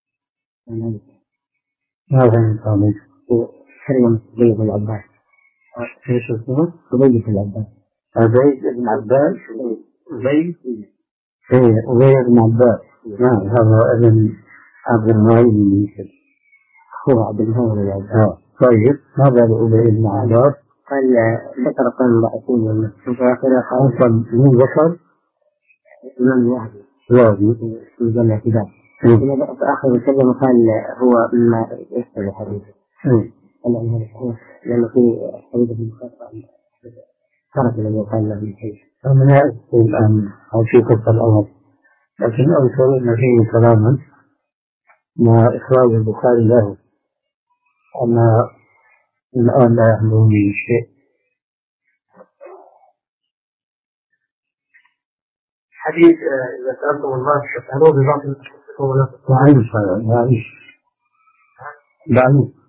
هذا من قولي سلم بيد العباس. ايش اسمه؟ بيد العباس. بيد بن عباس. بيد. ايه بيد بن عباس. نعم هذا ابن عبد المعين يمكن. هو عبد المعين العباس. طيب ماذا لأبي بن عباس؟ قال ذكر قوم ضعفين وآخر أصلا من ذكر من يهدي يهدي في جمع كتاب. في آخر الكلمة قال هو مما يشتري حديثه. لأنه في حديث ابن الخطاب ترك الذي قال له من حيث. فمن يأتي الآن أو في قصة الأول، لكن أذكر أن فيه كلاما مع إخراج البخاري له أن الآن لا يحضرني شيء. حديث إذا سألتم الله فاسألوه بباطل تشركوا ولا تشركوا. ضعيف هذا ضعيف ضعيف.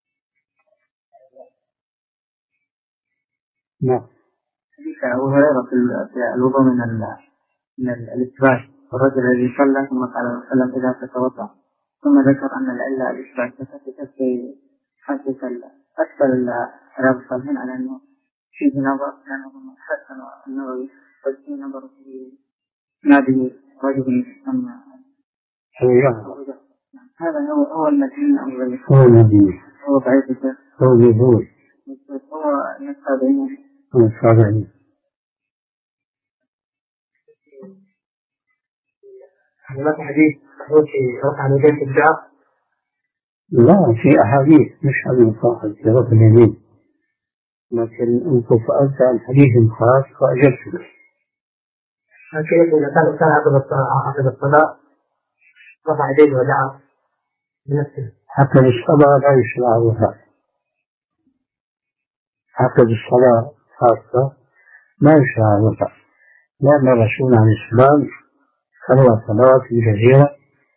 نعم. حديث أبو هريرة في الوضوء من ال من الإثبات، الرجل الذي صلى ثم قال صلى الله عليه وسلم إذا تتوضأ، ثم ذكر أن العلة الإثبات في حديث أسفل رياض الصالحين على أنه فيه نظر لأنه حسن النووي فيه نظر في نادي رجل يسمى هذا هو هو المتين أو هو المتين هو ضعيف الشيخ هو يقول هو التابعين هو التابعين. هناك حديث في رفع اليدين في الدعاء؟ لا في أحاديث مش حديث واحد في رفع اليدين، لكن أنت سألت عن حديث خاص فأجبت. كيف إذا كان الإنسان عقب الصلاة رفع يديه ودعا بنفسه؟ عقب الصلاة لا يشرع الرفع. عقب الصلاة خاصة ما يشرع الرفع، لأن الرسول عليه السلام صلى صلاة في جزيرة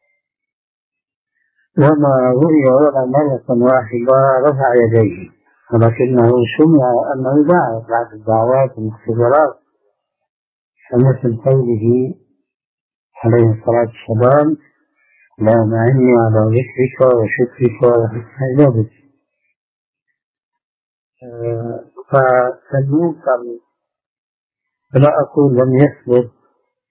وما روي ولا مرة واحدة رفع يديه، ولكنه سمع أنه دعا بعد الدعوات والاختبارات، فمثل قوله عليه الصلاة والسلام اللهم أعني على ذكرك وشكرك وحسن عبادتك. فالمنكر لا أقول لم يثبت،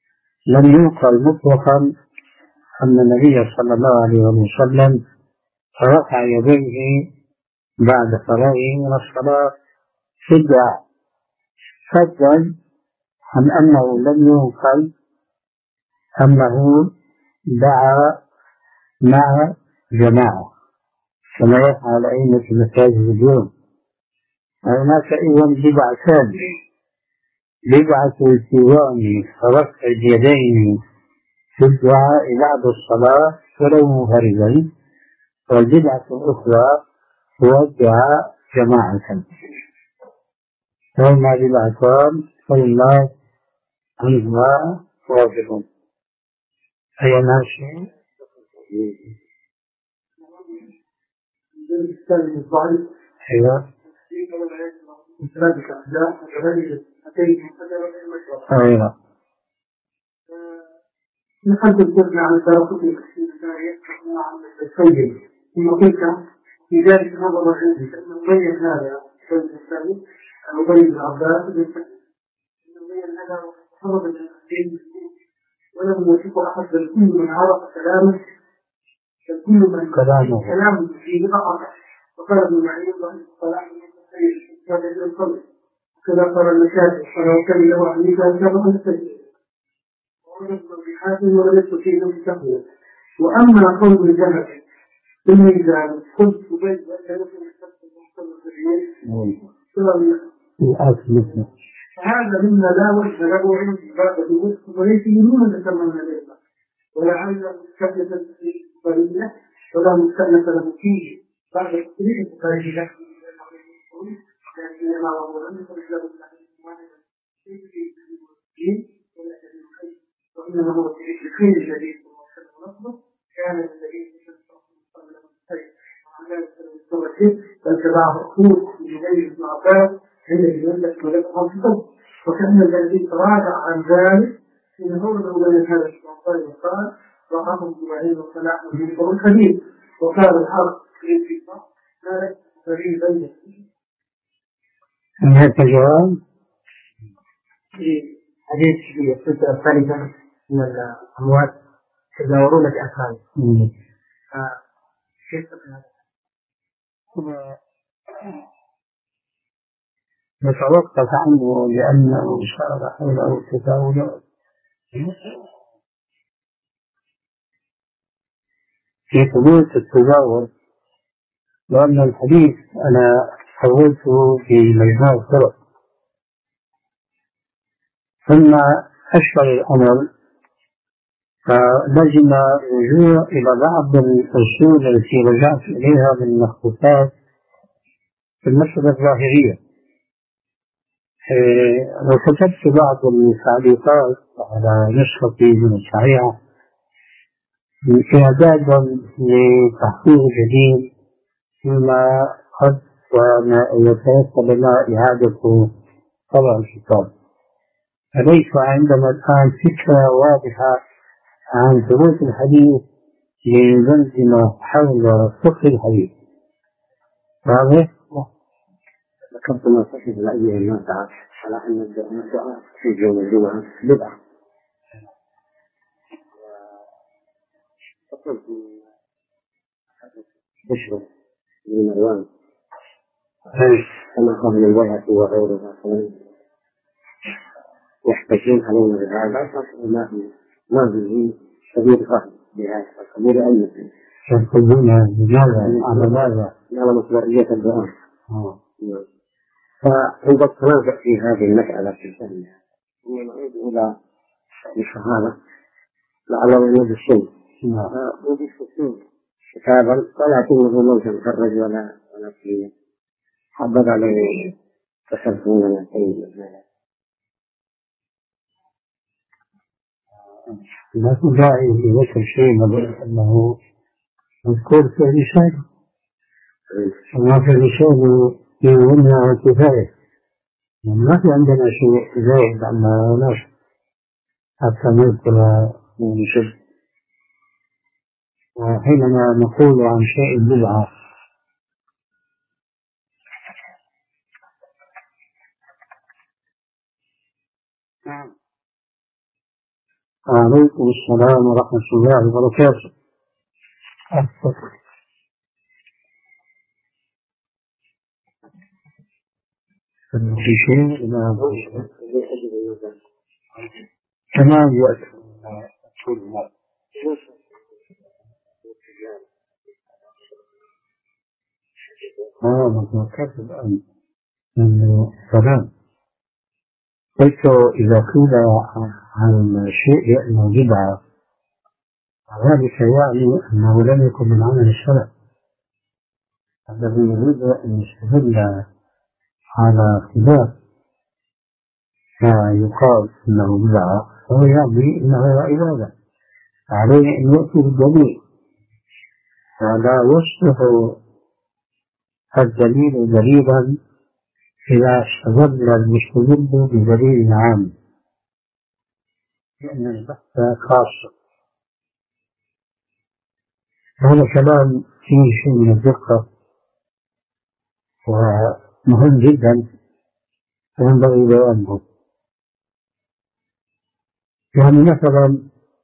لم ينقل مطلقا أن النبي صلى الله عليه وسلم فرفع يديه بعد صلاته من الصلاة في الدعاء، فضلا عن أنه لم ينقل أنه دعا مع جماعة كما يفعل أئمة المساجد اليوم. هناك أيضا بدعة ثانية، بدعة التزام رفع اليدين في الدعاء بعد الصلاة ولو منفردا، والبدعة الأخرى هو الدعاء جماعة. فهما بدعتان فالله عنهما واجب. أي ماشي أيوة أيوة نحن ترجع عن ترقب السيد ثم قلت في ذلك نظر عندي أن نبين هذا الشيء الثاني نبين العباس نبين هذا وحفظ الدين ولم يوثق أحد الكل من عرف كلامه الكل من كلامه كلامه فيه فقط. وقال ابن معين الله صلاح السيد هذا الى القلب وكذا قال المشاهد ولو كان له عن كان كما السيد ورد بحاجه ولم فيه في تقوى. واما قول الجهل بالميزان قلت بيت كان في الشخص المحتمل هذا مما لا وجه له عند عباده وفق وليس يرون ان يتمنى اليه ولعل مستأنسا في القرية ولا مستأنس له فيه بعد التسليم القرية لكنما وهو لم يكن له وإنما هو في الخير الذي ونصره كان الذي قبل المستيق وعلى التوحيد فاتبعه أخوه من غير ابن عباس الذي يملك ولده في الأرض. وكان الذي تراجع عن ذلك إن هو من هذا الشيطان وقال وقام بوعيد وصلاح من قول الحديث وقال الحق في الصف ذلك فريق بين هذا الجواب في حديث في السلسلة الثالثة من الأموات يتزاورون بأسفل كيف نتوقف عنه لأنه صار حوله تساؤلات في ثبوت التزاور، لأن الحديث أنا حولته في مجموع الطرق ثم أشبه الأمر فلزم الرجوع إلى بعض الأصول التي رجعت إليها من المخطوطات في المسألة الظاهرية، وكتبت بعض التعليقات على نسختي من الشريعة إعدادا لتحقيق جديد فيما قد يتيسر لنا إعادة طبع الكتاب. فليس عندنا الآن فكرة واضحة عن ثبوت الحديث لنلزم حول فقه الحديث. واضح؟ ذكرت ما صحيح الأئمة المادة على أن الدعاء في يوم الجمعة بدعة. فقلت بشر بن مروان كما قال البيهقي وغيره يحتجون علينا بهذا ما ما به كبير فهم بهذا كبير علم يحتجون لماذا على ماذا؟ على مصدرية الدعاء. فعند التنازع في هذه المسألة في الثانية ونعود إلى الشهادة لعله ينوب الشيء وضيف الشيء كتابا ولكنه ليس مخرج ولا ولا كلية حبب عليه تسلسل من الشيء. لا تداعي لذكر شيء أنه مذكور في الرسالة وما في الرسالة يهمنا كفاية، يعني ما في عندنا شيء زائد عما ناس حتى نذكر ونشد. وحينما نقول عن شيء بدعة وعليكم السلام ورحمة الله وبركاته. في شيء ما تمام يؤثر طول المرض. اه متذكرت الآن أنه تمام. قلت إذا قيل عن شيء أنه بدعة ذلك يعني أنه لم يكن من عمل الشرع. الذي يريد أن يستدل على خلاف ما يقال أنه بدعة فهو يعني أنه عبادة عليه أن يأتي بالدليل، ولا يصلح الدليل دليلا إذا استدل المستدل بدليل عام، لأن البحث خاص. هذا كلام فيه شيء من الدقة ومهم جدا وينبغي بيانه. يعني مثلا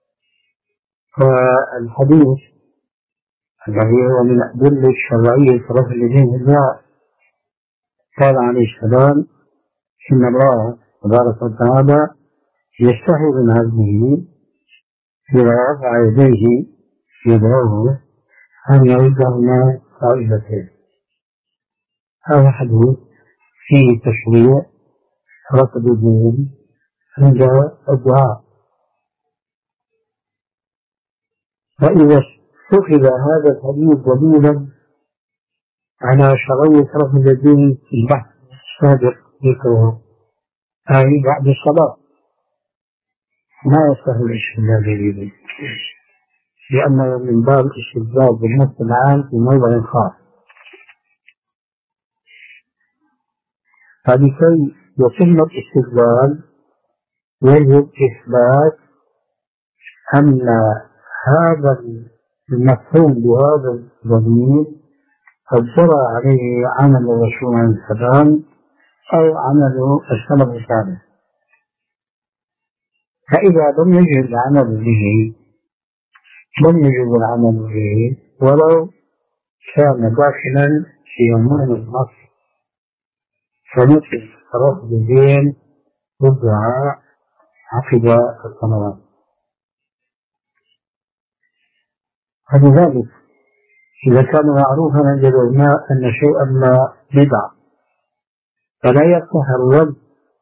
الحديث الذي هو من الأدلة الشرعية في رفع اليدين في الدعاء قال عليه السلام إن الله تبارك وتعالى يستحي من عبده إذا رفع يديه يدعوه أن يردهما قائلتين. هذا حديث فيه تشريع رفع اليدين عند الدعاء. فإذا اتخذ هذا الحديث دليلا على شرعية رفع اليدين في البحث السابق ذكره أي بعد الصلاة ما يصح الاستدلال به، لأنه من باب الاستدلال بالنص العام في موضع خاص. فلكي يتم الاستدلال يجب إثبات أن هذا المفهوم بهذا الدليل قد جرى عليه عمل الرسول عليه السلام أو عمل السلف الصالح. فإذا لم يجد العمل به لم يجد العمل به ولو كان داخلا في عموم النص، فمثل رفع اليدين والدعاء عقب الصلوات. فلذلك إذا كان معروفا عند العلماء أن شيئا ما بدعة فلا يصح الرد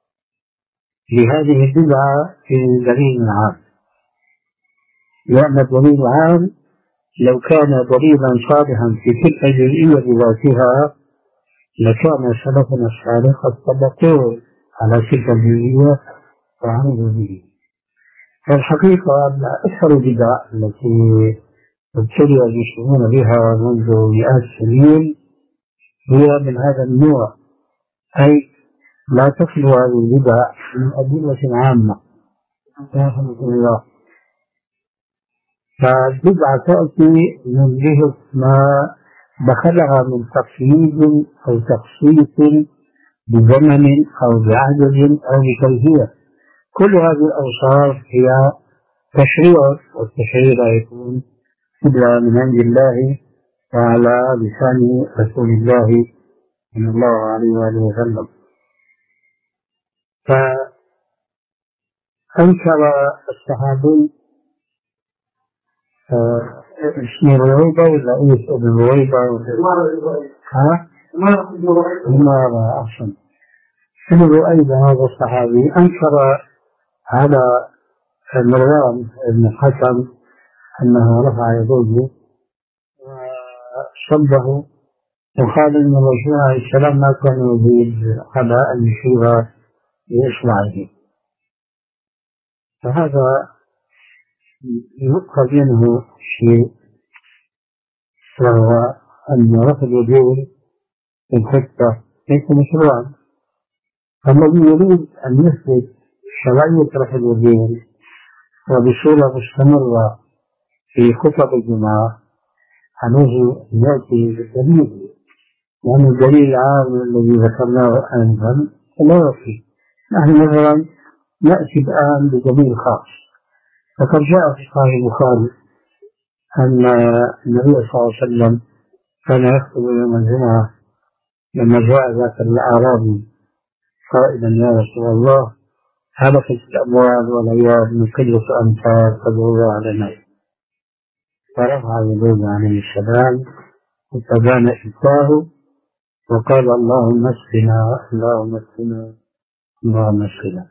لهذه البدعة في دليل عام، لأن الدليل العام لو كان دليلا صالحا في تلك الجزئية بذاتها لكان سلفنا الصالح قد طبقوه على تلك الجزئية وعملوا به. فالحقيقة أن أكثر البدع التي ابتلي المسلمون بها منذ مئات السنين هي من هذا النوع، أي لا تخلو هذه البدع من أدلة عامة. فالبدعة تأتي من جهة ما دخلها من تقييد أو تخصيص بزمن أو بعدد أو بكيفية. كل هذه الأوصاف هي تشريع، والتشريع لا يكون إلا من عند الله وعلى لسان رسول الله صلى الله عليه وآله وسلم. فأنكر الصحابي اسمه رويبة ولا إيش ابن رويبة؟ ها؟ عمر أحسن. ابن رويبة هذا الصحابي أنكر على مروان بن الحكم أنه رفع يديه وصبه، وقال إن الرسول عليه السلام ما كان يزيد على أن يشير بإصبعه. فهذا يؤخذ منه شيء، وهو أن رفع اليدين في الخطة ليس مشروعا. فالذي يريد أن يثبت شرعية رفع اليدين وبصورة مستمرة في خطب الجماعة عليه أن يأتي بالدليل، يعني الدليل العام الذي ذكرناه آنفا لا يكفي. نحن مثلا نأتي الآن بدليل خاص. فقد جاء في صحيح البخاري أن النبي صلى الله عليه وسلم كان يخطب يوم الجمعة لما جاء ذاك الأعرابي قائلا يا رسول الله هلكت الأموال والعيال من قلة أمثال فادعوا الله لنا. فرفع يديه عليه السلام وتبان إفاه وقال اللهم اسقنا اللهم اسقنا اللهم اسقنا.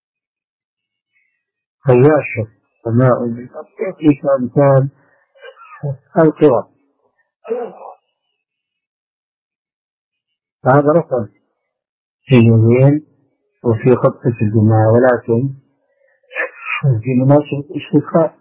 فيعشق سماء يأتيك أمثال القرى. فهذا رقم في اليمين وفي خطة الجماعة، ولكن في مناسبة الاشتقاق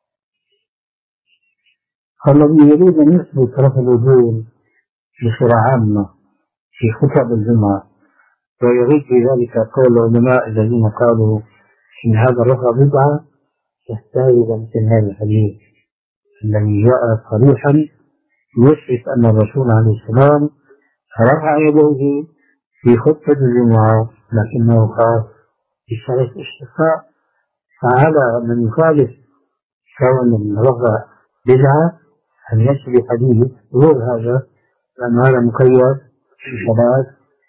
الذي يريد أن يثبت رفع الوجود بصورة عامة في خطب الجمعة، ويريد في ذلك قول العلماء الذين قالوا إن هذا الرفع بدعة، يحتاج إلى مثل هذا الحديث الذي جاء صريحا يثبت أن الرسول عليه السلام رفع يديه في خطبة الجمعة لكنه خاف بشرط الاشتقاق. فعلى من يخالف كون الرفع بدعة أن يشري حديث غير هذا، لأن هذا مقيد في صلاة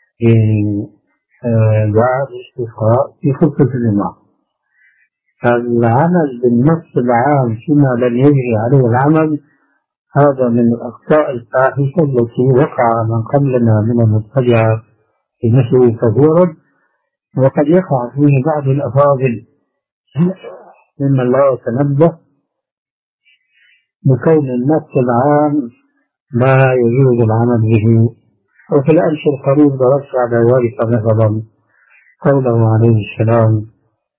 دعاء الاستسقاء في خطبة الجمعة. فالعمل بالنص العام فيما لم يجري عليه العمل هذا من الأخطاء الفاحشة التي وقع من قبلنا من المبتدعة في مثل كثيرا، وقد يقع فيه بعض الأفاضل ممن لا يتنبه بكون النص العام لا يجوز العمل به. وفي الأمس القريب درست على ذلك مثلا قوله عليه السلام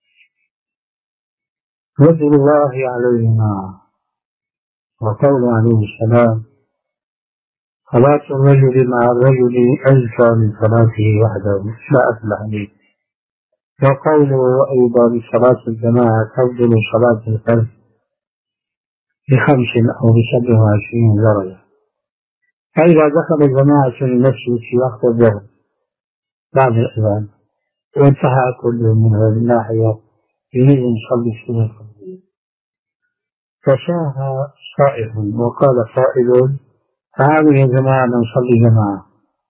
يد الله علينا، وقوله عليه السلام صلاة الرجل مع الرجل أزكى من صلاته وحده لا أفلح به، وقوله أيضا صلاة الجماعة تفضل صلاة الفرد بخمس أو بسبع وعشرين درجة. فإذا دخل الجماعة المسجد في وقت الظهر بعد الأذان وانتهى كل منها من ناحية يريد أن يصلي السنة فشاها صائم وقال قائل تعالوا يا جماعة نصلي جماعة.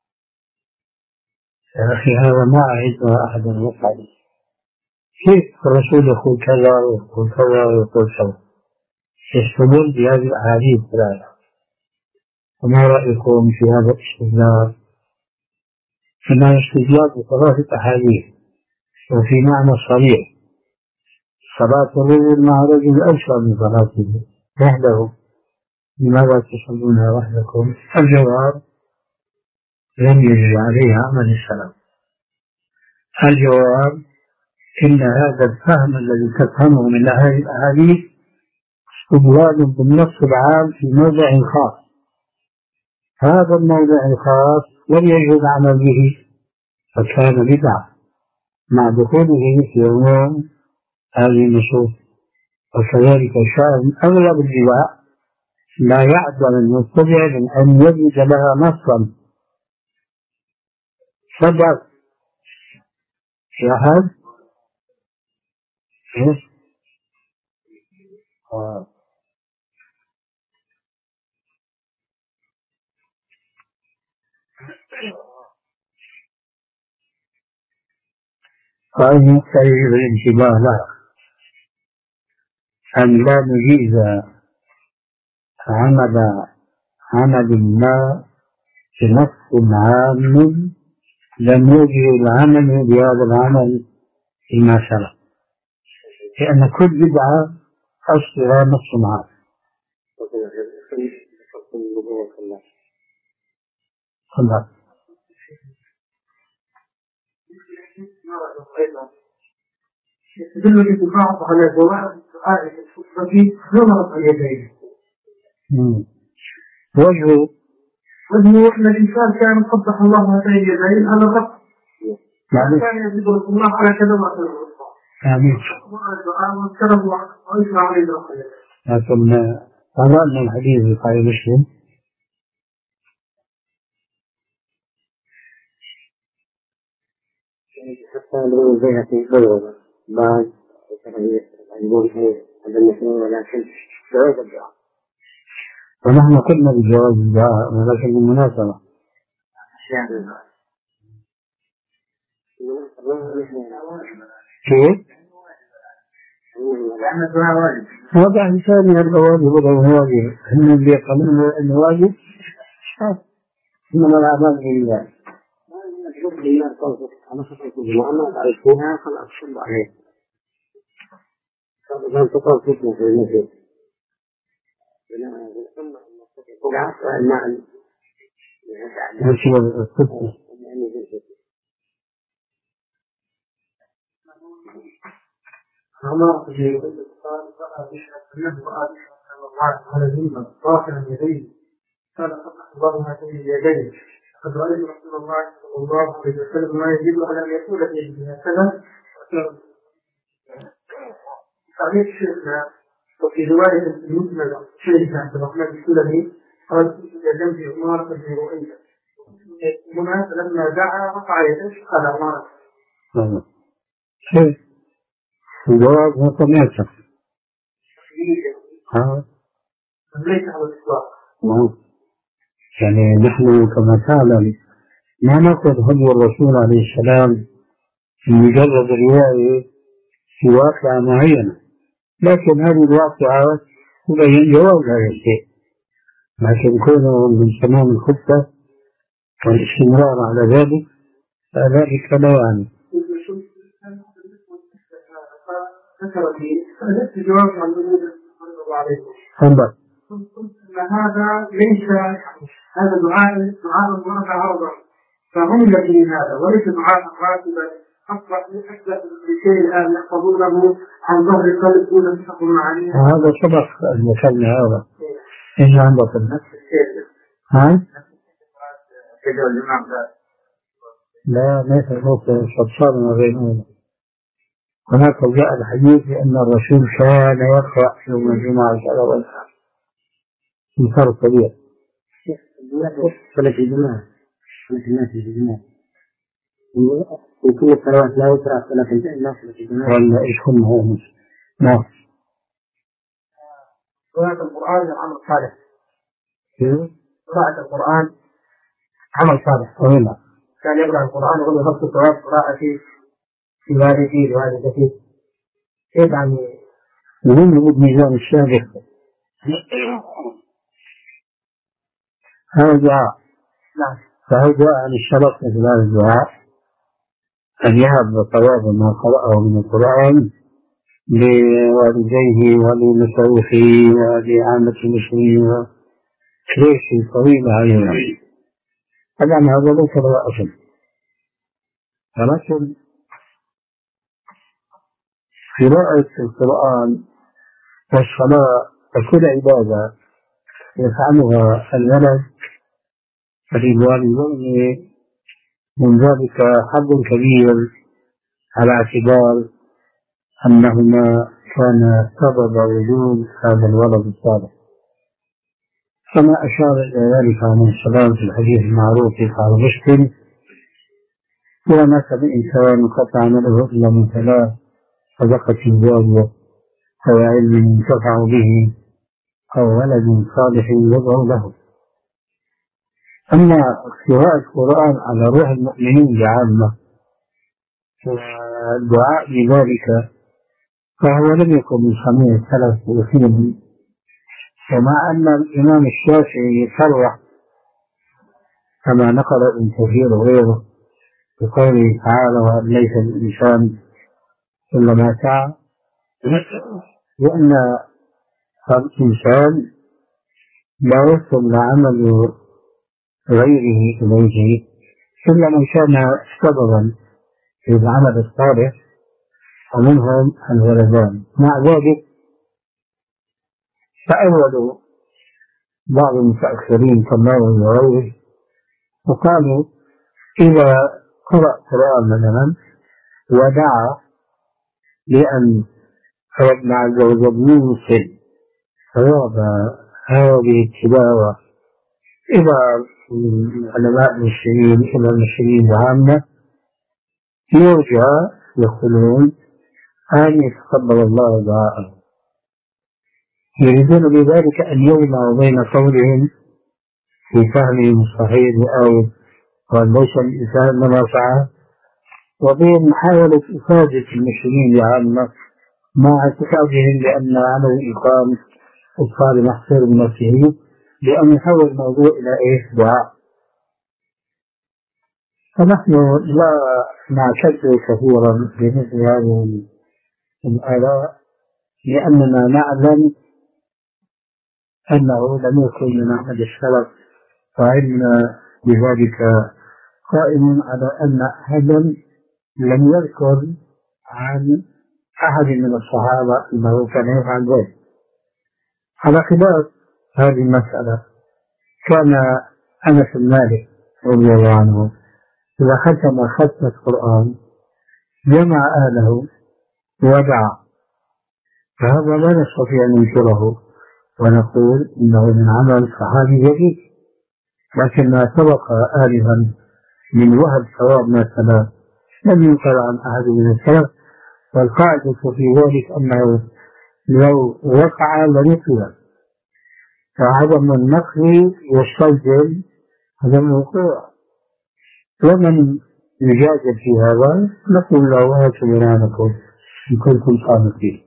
يا أخي هذا ما أعد أحد يفعل. كيف الرسول يقول كذا ويقول كذا ويقول كذا؟ يستدل بهذه الأحاديث الثلاثة. وما رأيكم في هذا الاستدلال؟ إنه استدلال بثلاثة أحاديث وفي معنى صريح. صلاة الرجل مع رجل أشهر من صلاته وحده، لماذا تصلونها وحدكم؟ الجواب لم يجري عليه عمل السلام. الجواب إن هذا الفهم الذي تفهمه من هذه الأحاديث استدلال بالنص العام في موضع خاص. هذا الموضع الخاص لم يجوز العمل به فكان بدعة مع دخوله في عموم هذه النصوص. وكذلك شأن أغلب البدع لا يعدم المبتدع من أن يجد لها نصا صدق في أحد فأن يستجيب الانتباه لها أن لا نجيز عمل عمل ما بنص عام لم يجري العمل بهذا العمل فيما سبق، لأن كل بدعة أصلها نص عام. خلاص يستدل الاتفاق على جواز السؤال في الخطبة نظرة اليدين. وجهه وجهه أن الإنسان كان قبح الله هاتين اليدين على الرفع، يعني كان يجب الله على كذا ما كان آمين. وكرم وإسمع عليه الرفع. لكن هذا أن الحديث في صحيح مسلم حتى لو البيهقي غيره بعد يقول هذا المسلم ولكن جواز الدعاء. ونحن قلنا بجواز الدعاء ولكن بالمناسبة كيف؟ هذا إنسان يرضى واجب ولا واجب، هم اللي يقولون إنه واجب، إنما الأعمال بالله. أنا خطيت الجمعة تعرفونها خلاص صلوا عليه. كان تقول فتنة في المسجد. وقعت المعنى. وش هو الفتنة؟ عمر في الاتصال رأى بشرا أنه رأى بشرا صلى الله عليه وسلم رافعا يديه قال فتح الله ما في يديه قد رأيت رسول الله صلى الله عليه وسلم ما يجب على أن يقول في يده هكذا تعريف شيخنا وفي رواية المسند شيخنا عبد الرحمن السلمي قال كنت جنبي عمارة بن رؤية هنا لما دعا رفع يديه قال عمارة شيء الجواب هو طبيعته. ها؟ ليس على الإطلاق. نعم. يعني نحن كما تعلم ما نأخذ هدي الرسول عليه السلام في مجرد رواية في واقعة معينة، لكن هذه الواقعة تبين جواز هذا الشيء، لكن كونه من تمام الخطة والاستمرار على ذلك فذلك لا يعني. ذكر لي فأجبت جواب عن النبي صلى الله عليه وسلم. قلت أن هذا ليس هذا دعاء دعاء ورفع عرضا فهم الذين هذا وليس دعاء راتبا أصبح أصبح لكي الآن يحفظونه عن ظهر القلب دون فقه معانيه. هذا سبق المثل هذا. إيش عندك النفس الشيء؟ ها؟ لا ليس هو شطشان ما بينهم. هناك جاء الحديث بأن الرسول كان يقرأ يوم الجمعة على والسلام في فرق كبير. صلاة الجمعة صلاة الناس في الجمعة في كل الصلوات لا يقرأ صلاة الجمعة صلاة الجمعة ولا إيش هم هم نعم. قراءة القرآن عمل صالح. قراءة القرآن عمل صالح. أولا كان يقرأ القرآن يقول له نفس ثواب قراءتي في والدي لوالدتي. كيف يعني؟ مهم يجد ميزان السابق. هذا دعاء. نعم. فهو دعاء عن الشرف مثل هذا الدعاء أن يهب ثواب ما قرأه من القرآن لوالديه ولمشايخه ولعامة المسلمين ليش طويلة عليهم. طبعا هذا ليس له أصل، ولكن قراءة القرآن والصلاة وكل عبادة يفعلها الولد فللوالدين من ذلك حظ كبير على اعتبار أنهما كان سبب وجود هذا الولد الصالح، كما أشار إلى ذلك عليه السلام في الحديث المعروف في قال مسلم: لا مات بإنسان قطع عمله إلا من ثلاث: صدقة جارية أو علم ينتفع به أو ولد صالح يدعو له. أما قراءة القرآن على روح المؤمنين بعامة والدعاء بذلك فهو لم يكن من صنيع السلف وفيهم، ومع أن الإمام الشافعي صرح كما نقل ابن كثير وغيره بقوله تعالى: وأن ليس الإنسان إلا ما سعى، لأن الإنسان لا يصل عمل غيره إليه إلا من كان سببا في العمل الصالح، ومنهم الولدان. مع ذلك فأولوا بعض المتأخرين كالنووي وغيره وقالوا: إذا قرأ قرآن مثلا ودعا لأن ربنا عز وجل يوصل ثواب هذه التلاوة إلى علماء المسلمين إلى المسلمين عامة، يرجى يقولون أن يتقبل الله دعاءه. يريدون بذلك أن يجمعوا بين قولهم في فهمهم الصحيح أو قال ليس الإنسان ما سعى وبين محاولة إفادة المسلمين عامة مع اعتقادهم بأن عمل الإقامة إدخال محصور بنفسه، بأن يحول الموضوع إلى إيه؟ دعاء. فنحن لا نعتد كثيرا بمثل هذه الآراء، لأننا نعلم أنه لم يكن من أحد السلف، وعلمنا بذلك قائم على أن أحدا لم يذكر عن أحد من الصحابة أنه كان يفعل ذلك. على خلاف هذه المسألة، كان أنس بن مالك رضي الله عنه إذا ختم ختمة القرآن جمع أهله ودعا، فهذا لا نستطيع أن ننكره ونقول إنه من عمل صحابي جديد، لكن ما سبق آلفا من وهب ثواب ما سلف لم ينقل عن أحد من السلف، والقاعدة في ذلك أنه لو وقع لنقل، فعدم النقل يستلزم عدم الوقوع. ومن يجادل في هذا نقول له هاتوا برهانكم إن كنتم صادقين.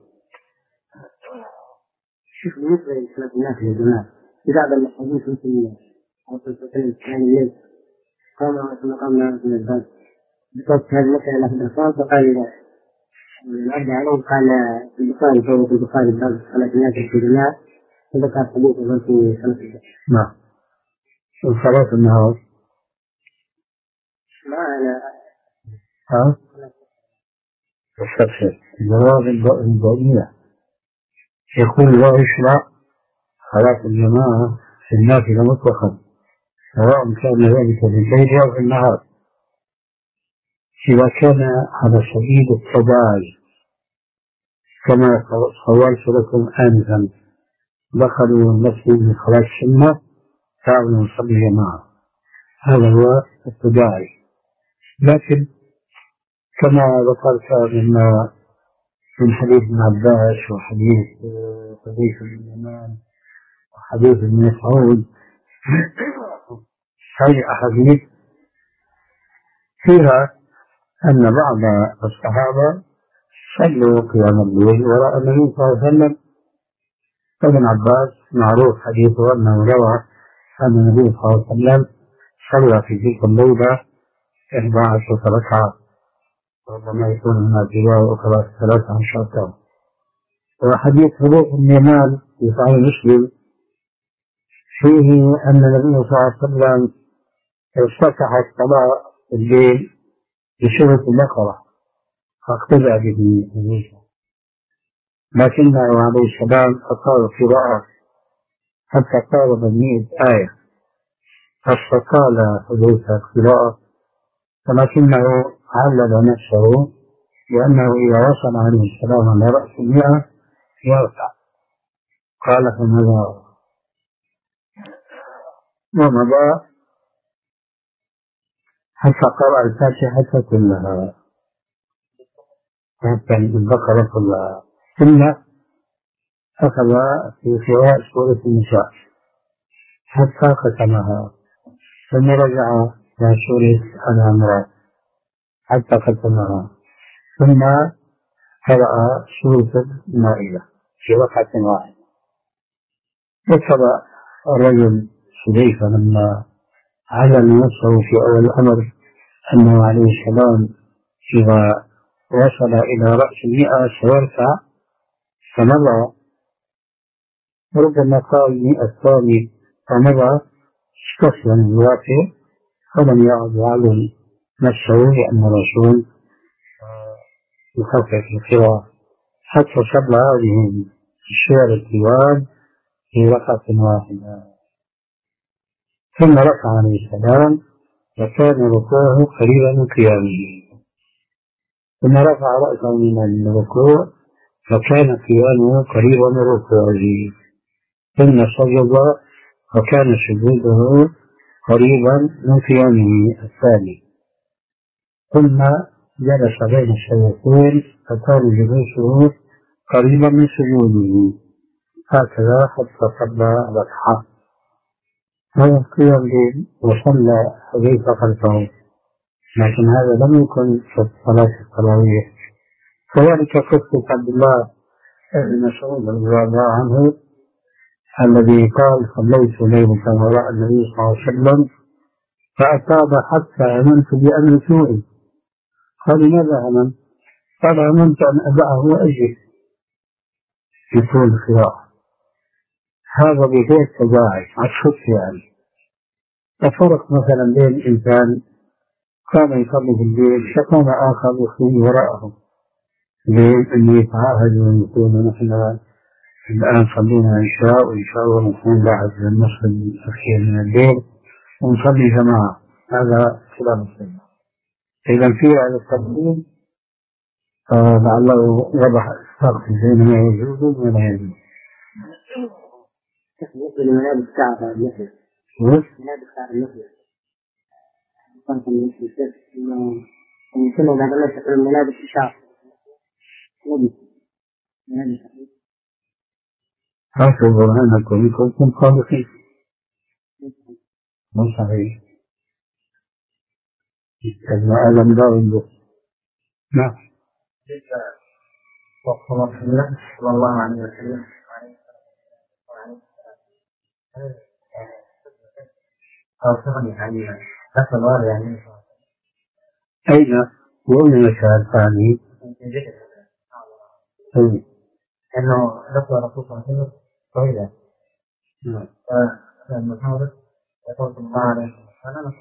شوف بالنسبة لصلاة الناس يا جماعة، إذا بعض الحديث مثل أو تتكلم عن الليل قام ثم قام من الباب بصوت هذه المسألة في الأصوات، فقال العبد عليه قال في البخاري في البخاري باب صلاة الناس في الجماعة، وذكر حديث في صلاة الناس. نعم. صلاة النهار ما أنا ها؟ الشخص الجواب الضرورية يقول لا يشرع صلاة الجماعة في النافلة مطلقا، سواء كان ذلك في الليل أو في النهار، إذا كان على سبيل التداعي كما قولت لكم آنفا، دخلوا المسجد من صلاة السنة تعالوا نصلي جماعة، هذا هو التداعي. لكن كما ذكرت من من حديث ابن عباس وحديث حديث ابن يمان وحديث ابن مسعود، هذه أحاديث فيها أن بعض الصحابة صلوا قيام الليل وراء النبي صلى الله عليه وسلم. ابن عباس معروف حديثه أنه روى أن النبي صلى الله عليه وسلم صلى في تلك الليلة إحدى عشرة ركعة، ربما يكون من الجوار أخرى ثلاثة عشر ركعة. وحديث حديث ابن يمان في صحيح مسلم فيه أن النبي صلى الله عليه وسلم افتتح الصلاة الليل بسورة البقرة فاقتدى به موسى، لكنه عليه السلام أطال القراءة حتى قارب مئة آية، فاستطال حدوث القراءة، ولكنه علل نفسه لأنه إذا وصل عليه السلام على رأس المئة يرفع، قال فمضى ومضى حتى قرأ الفاتحة كلها، حتى البقرة كلها، ثم أخذ في قراءة سورة النساء حتى ختمها، ثم رجع إلى سورة العمران حتى ختمها، ثم قرأ سورة المائدة في ركعة واحدة. ذكر الرجل حذيفة لما علم نفسه في أول الأمر أنه عليه السلام إذا وصل إلى رأس المئة سيرفع، فمضى ربما قال مئة الثاني فمضى استسلم الواقع، فلم يعد يعلم نفسه لأن الرسول يخفف القراءة حتى صلى هذه السور الطوال في ركعة واحدة، ثم رفع عليه السلام وكان ركوعه قريبا من قيامه، ثم رفع رأسه من الركوع فكان قيامه قريبا من ركوعه، ثم سجد وكان سجوده قريبا من قيامه الثاني، ثم جلس بين السجدتين فكان جلوسه قريبا من سجوده، هكذا حتى صلى ركعة. هذا القيام الليل وصلى حذيفة خلفه لكن هذا لم يكن في الصلاة التراويح. كذلك قصة عبد الله بن مسعود رضي الله عنه الذي قال صليت ليلة وراء النبي صلى الله عليه وسلم فأصاب حتى آمنت بأمر سوء. قال لماذا آمنت؟ قال آمنت أن أدعه وأجل يطول القراءة. هذا بغير تداعي عكس يعني. الفرق مثلا بين إنسان كان يصلي في الليل فقام آخر يصلي وراءه بين أن يتعاهد ويقول نحن الآن صلينا عشاء وإن شاء الله نكون بعد النصف الأخير من الليل ونصلي جماعة. هذا خلاف السنة. إذا في هذا التقديم لعله وضح الفرق بين ما يجوز وما لا يجوز. بالنسبة لملابس كعب المثل ملابس كعب المثل كنت المثل إنه يمكنه بعد ما تقول ملابس الشعب ملابس ملابس حسب برهانكم كنتم صادقين. مو صحيح. هذا مداوم به. نعم. وقت الله صلى الله عليه وسلم أوصفني عليها أصلا يعني أين وأين مشاهد ثاني؟ أنه ذكر الرسول صلى الله عليه وسلم طويلة. نعم. فالمحاورة يقول صلى الله عليه وسلم أنا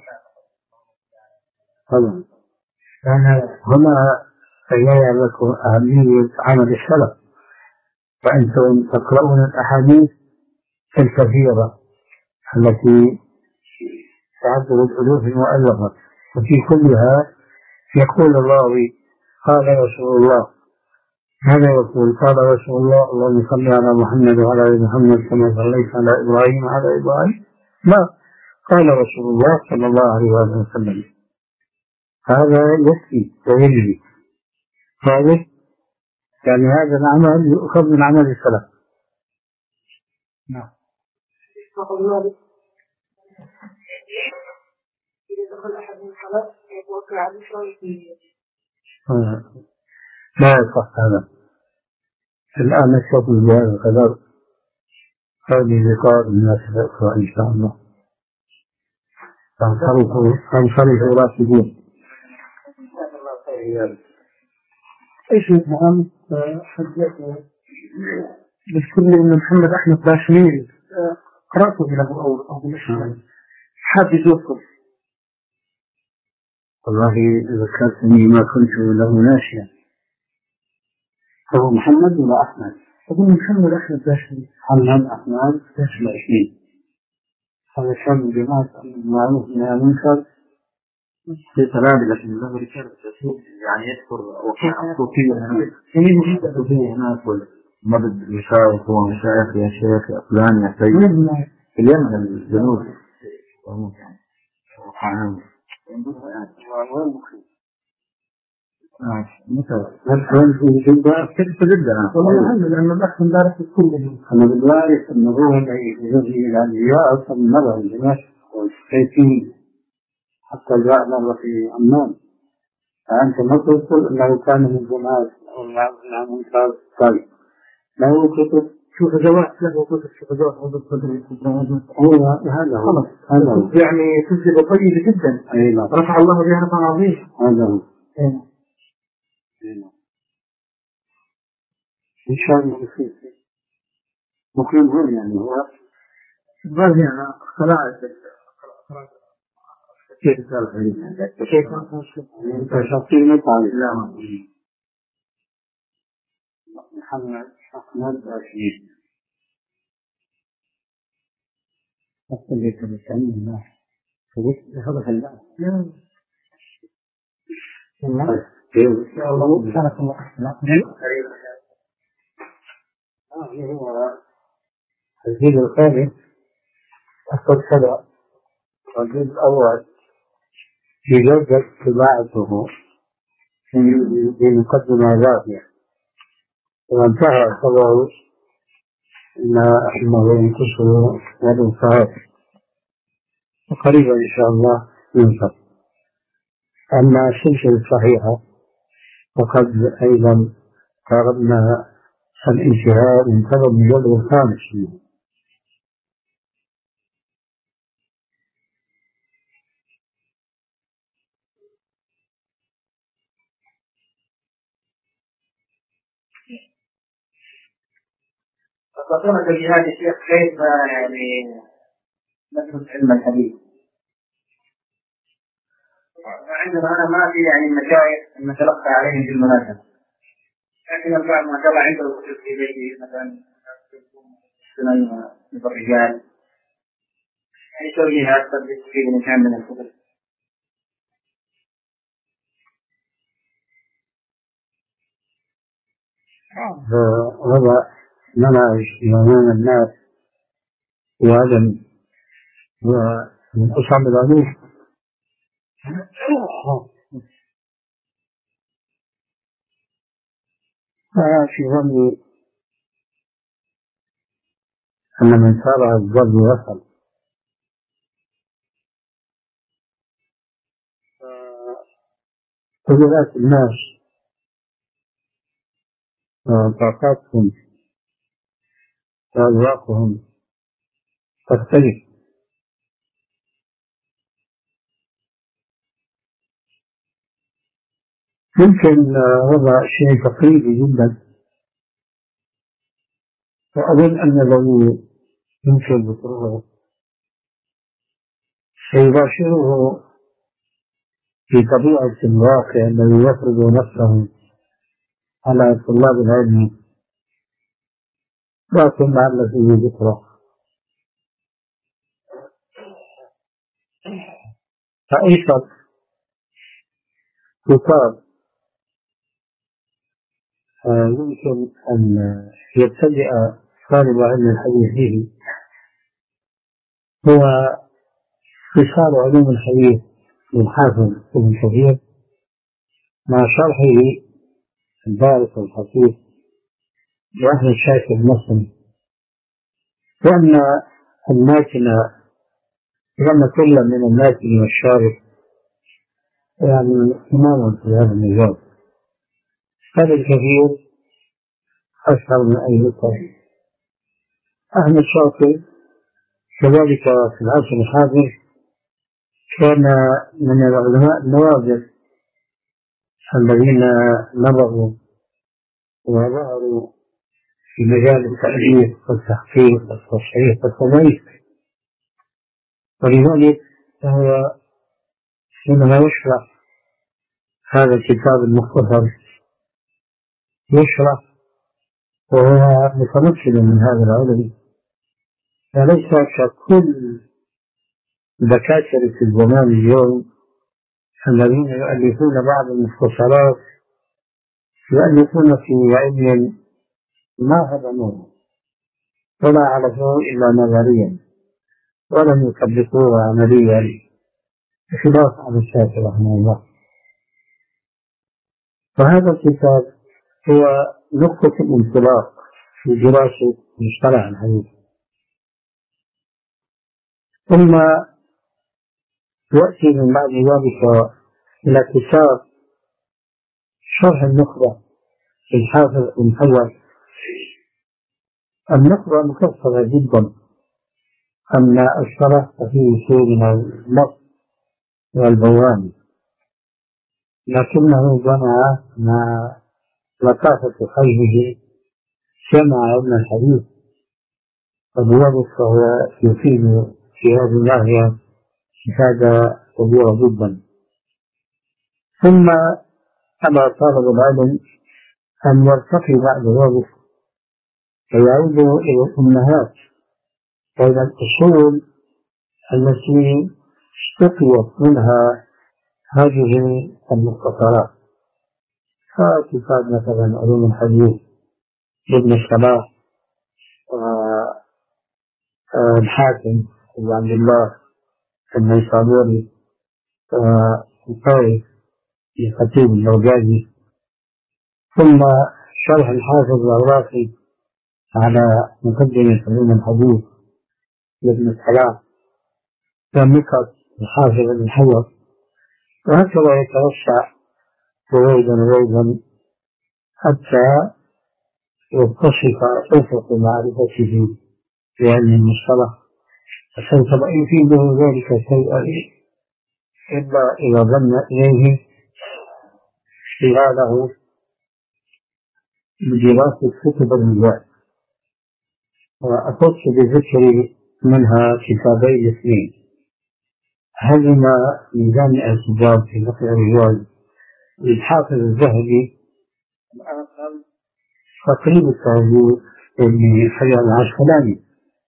طبعا. هنا سيئة لكم أهمية عمل السلف، فأنتم تقرؤون الأحاديث الكثيرة التي تعدد الألوف المؤلفة وفي كلها يقول الراوي قال رسول الله، هذا يقول قال رسول الله اللهم صل على محمد وعلى آل محمد كما صليت على إبراهيم وعلى إبراهيم. لا، قال رسول الله صلى الله عليه وسلم. هذا يكفي ويجري. هذا يعني هذا العمل يؤخذ من عمل السلف. نعم. إذا دخل أحد من الصلاة يتوقع على شوية لا يصح هذا. الآن نشوف بهذا القدر هذه لقاء الناس الأخرى إن شاء الله. فانصرفوا راشدين. ايش نعم حدثنا بذكر لي ان محمد احمد باشميل قراته الى ابو اول او مش حاب يذكر. والله ذكرتني ما كنت له ناشيا. هو محمد ولا احمد؟ اقول محمد احمد باشميل. محمد احمد باشميل. هذا شاب جماعة المعروف من المنكر في ترابي، لكن له رسالة يعني يذكر وقع صوفية هناك. صوفية هناك والمدد مشايخ ومشايخ يا شيخ يا فلان يا سيد في اليمن الجنوب وقعهم. مثلا هل في جدة كيف جدا؟ والله الحمد لله أنه الأخ مدارس كلهم. أنا بالوارث أنه هو يجري إلى الأنبياء أصلا مرة من دمشق والشيخين حتى جاء مرة في عمان. فأنت ما تقول أنه كان من جماعة أو من منكر طيب. له كتب شوف جوات له كتب شوف جوات عبد القدر. أيوة هذا هو. هذا هو. يعني سلسلة طيبة جدا. أيوة. رفع الله بها رفع عظيم. هذا هو. أيوة. إن شاء الله بخير. مقيم هون يعني هو. بعد يعني خلاص. كيف تعرف؟ كيف شخصي مطعم لا محمد أحمد رشيد. أصل ليس بسعيد الله. فليس هذا خلاص. نعم. الله. إن شاء الله. سنة الله. آه هو الجيل الخامس أصل سبع. الجيل الأول يجدد طباعته في مقدمة ذاتية وانتهى خبره إن أنه ينقصه والإنصاف وقريبا إن شاء الله ينصف. أما السلسلة الصحيحة وقد أيضا قربنا الانتهاء من قبل الجزء الخامس منه. خاصة توجيهات الشيخ كيف يعني ندرس علم الحديث؟ عندنا أنا ما في يعني مشايخ نتلقى عليهم في المناسبة، لكن البعض ما شاء الله عنده كتب في بيته مثلا سنن مثل الرجال، يعني توجيهات قد تفيد الإنسان من الكتب. هذا منهج يومين الناس وعدم ومن أصعب العلوم. في ظني أن من سارع الضرب وصل. قدرات الناس وطاقاتهم وأذواقهم تختلف. يمكن وضع شيء تقريبي جدا، وأظن أن الذي يمكن ذكره سيباشره في طبيعة الواقع الذي يفرض نفسه على طلاب العلم، لكن لعل فيه ذكره. فأيضا كتاب يمكن أن يبتدئ طالب علم الحديث به هو خصال علوم الحديث للحافظ ابن كثير مع شرحه البارق الخفيف لأحمد شاكر المصري، وأن الماتن لأن كل من الماتن والشارح يعني إماما في هذا المجال. هذا الكثير أشهر من أي ذكر. أحمد شاكر كذلك في العصر الحاضر كان من العلماء النوادر الذين نبغوا وظهروا في مجال التأليف والتحقيق والتصحيح والتضعيف، ولذلك فهو حينما يشرح هذا الكتاب المختصر يشرح وهو متمثل من هذا العلم، فليس ككل دكاترة الزمان اليوم الذين يؤلفون بعض المختصرات يؤلفون في علم ما هضموه ولا عرفوه إلا نظريا ولم يطبقوه عمليا، بخلاف عن الشافعي رحمه الله. فهذا الكتاب هو نقطة الانطلاق في دراسة مصطلح الحديث. ثم يأتي من بعد ذلك إلى كتاب شرح النخبة للحافظ ابن حجر. النخبة مكثرة جدا، أما الشرح فيه شيء من النص والبيان، لكنه جمع مع لطافة قلبه جمع علم الحديث، وبذلك فهو يفيد في هذه الناحية إفادة كبيرة جدا. ثم على طالب العلم أن يرتقي بعد ذلك فيعود إلى الأمهات وإلى الأصول التي استقيت منها هذه المختصرات، كتاب مثلا علوم الحديث لابن الصلاح والحاكم أبو عبد الله النيسابوري والطائف لخطيب البغدادي، ثم شرح الحافظ العراقي على مقدمة علوم الحديث لابن الصلاح، ونكت الحافظ ابن حجر، وهكذا يتوسع رويدا رويدا حتى يتصف أفق معرفته بهذه المصطلح، فسوف لا يفيده ذلك شيئا إلا إذا ضم إليه اشتغاله بدراسة كتب الرجال. وأخص بذكر منها كتابين اثنين: هزم ميزان الاعتدال في نقل الرجال للحافظ الذهبي، الآخر تقريب التهذيب لابن حجر العسقلاني.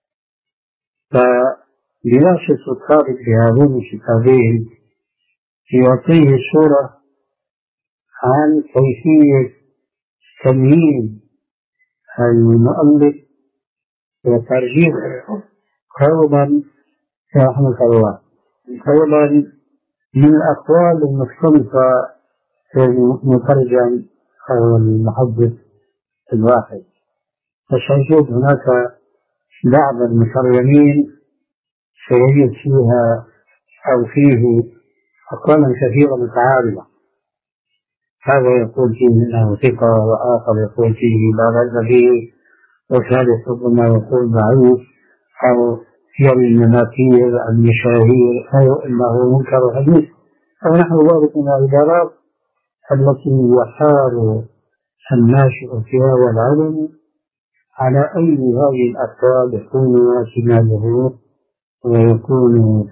فدراسة الطالب بهذين الكتابين يعطيه صورة عن كيفية تمييز المؤلف وترجيحه قولا رحمة الله قولا من الأقوال المختلفة في المترجم أو المحدث الواحد. فسيجد هناك بعض المترجمين سيجد فيها أو فيه أقوالا كثيرة متعارضة، هذا يقول فيه إنه ثقة وآخر يقول فيه لا ريب فيه وثالث ربما يقول ضعيف أو يروي المناكير المشاهير أو إنه منكر حديث أو نحو ذلك من العبارات التي يحار الناشئ فيها والعلم على أي هذه الأقوال يكون اعتماده ويكون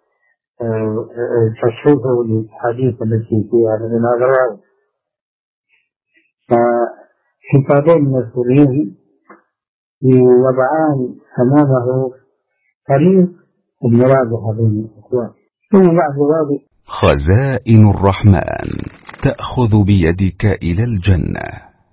تصحيحه للحديث التي فيها من الأغراض. فكتابين مسؤولين يضعان أمامه طريق المراجعة بين الأخوان. ثم بعد ذلك خزائن الرحمن تأخذ بيدك إلى الجنة.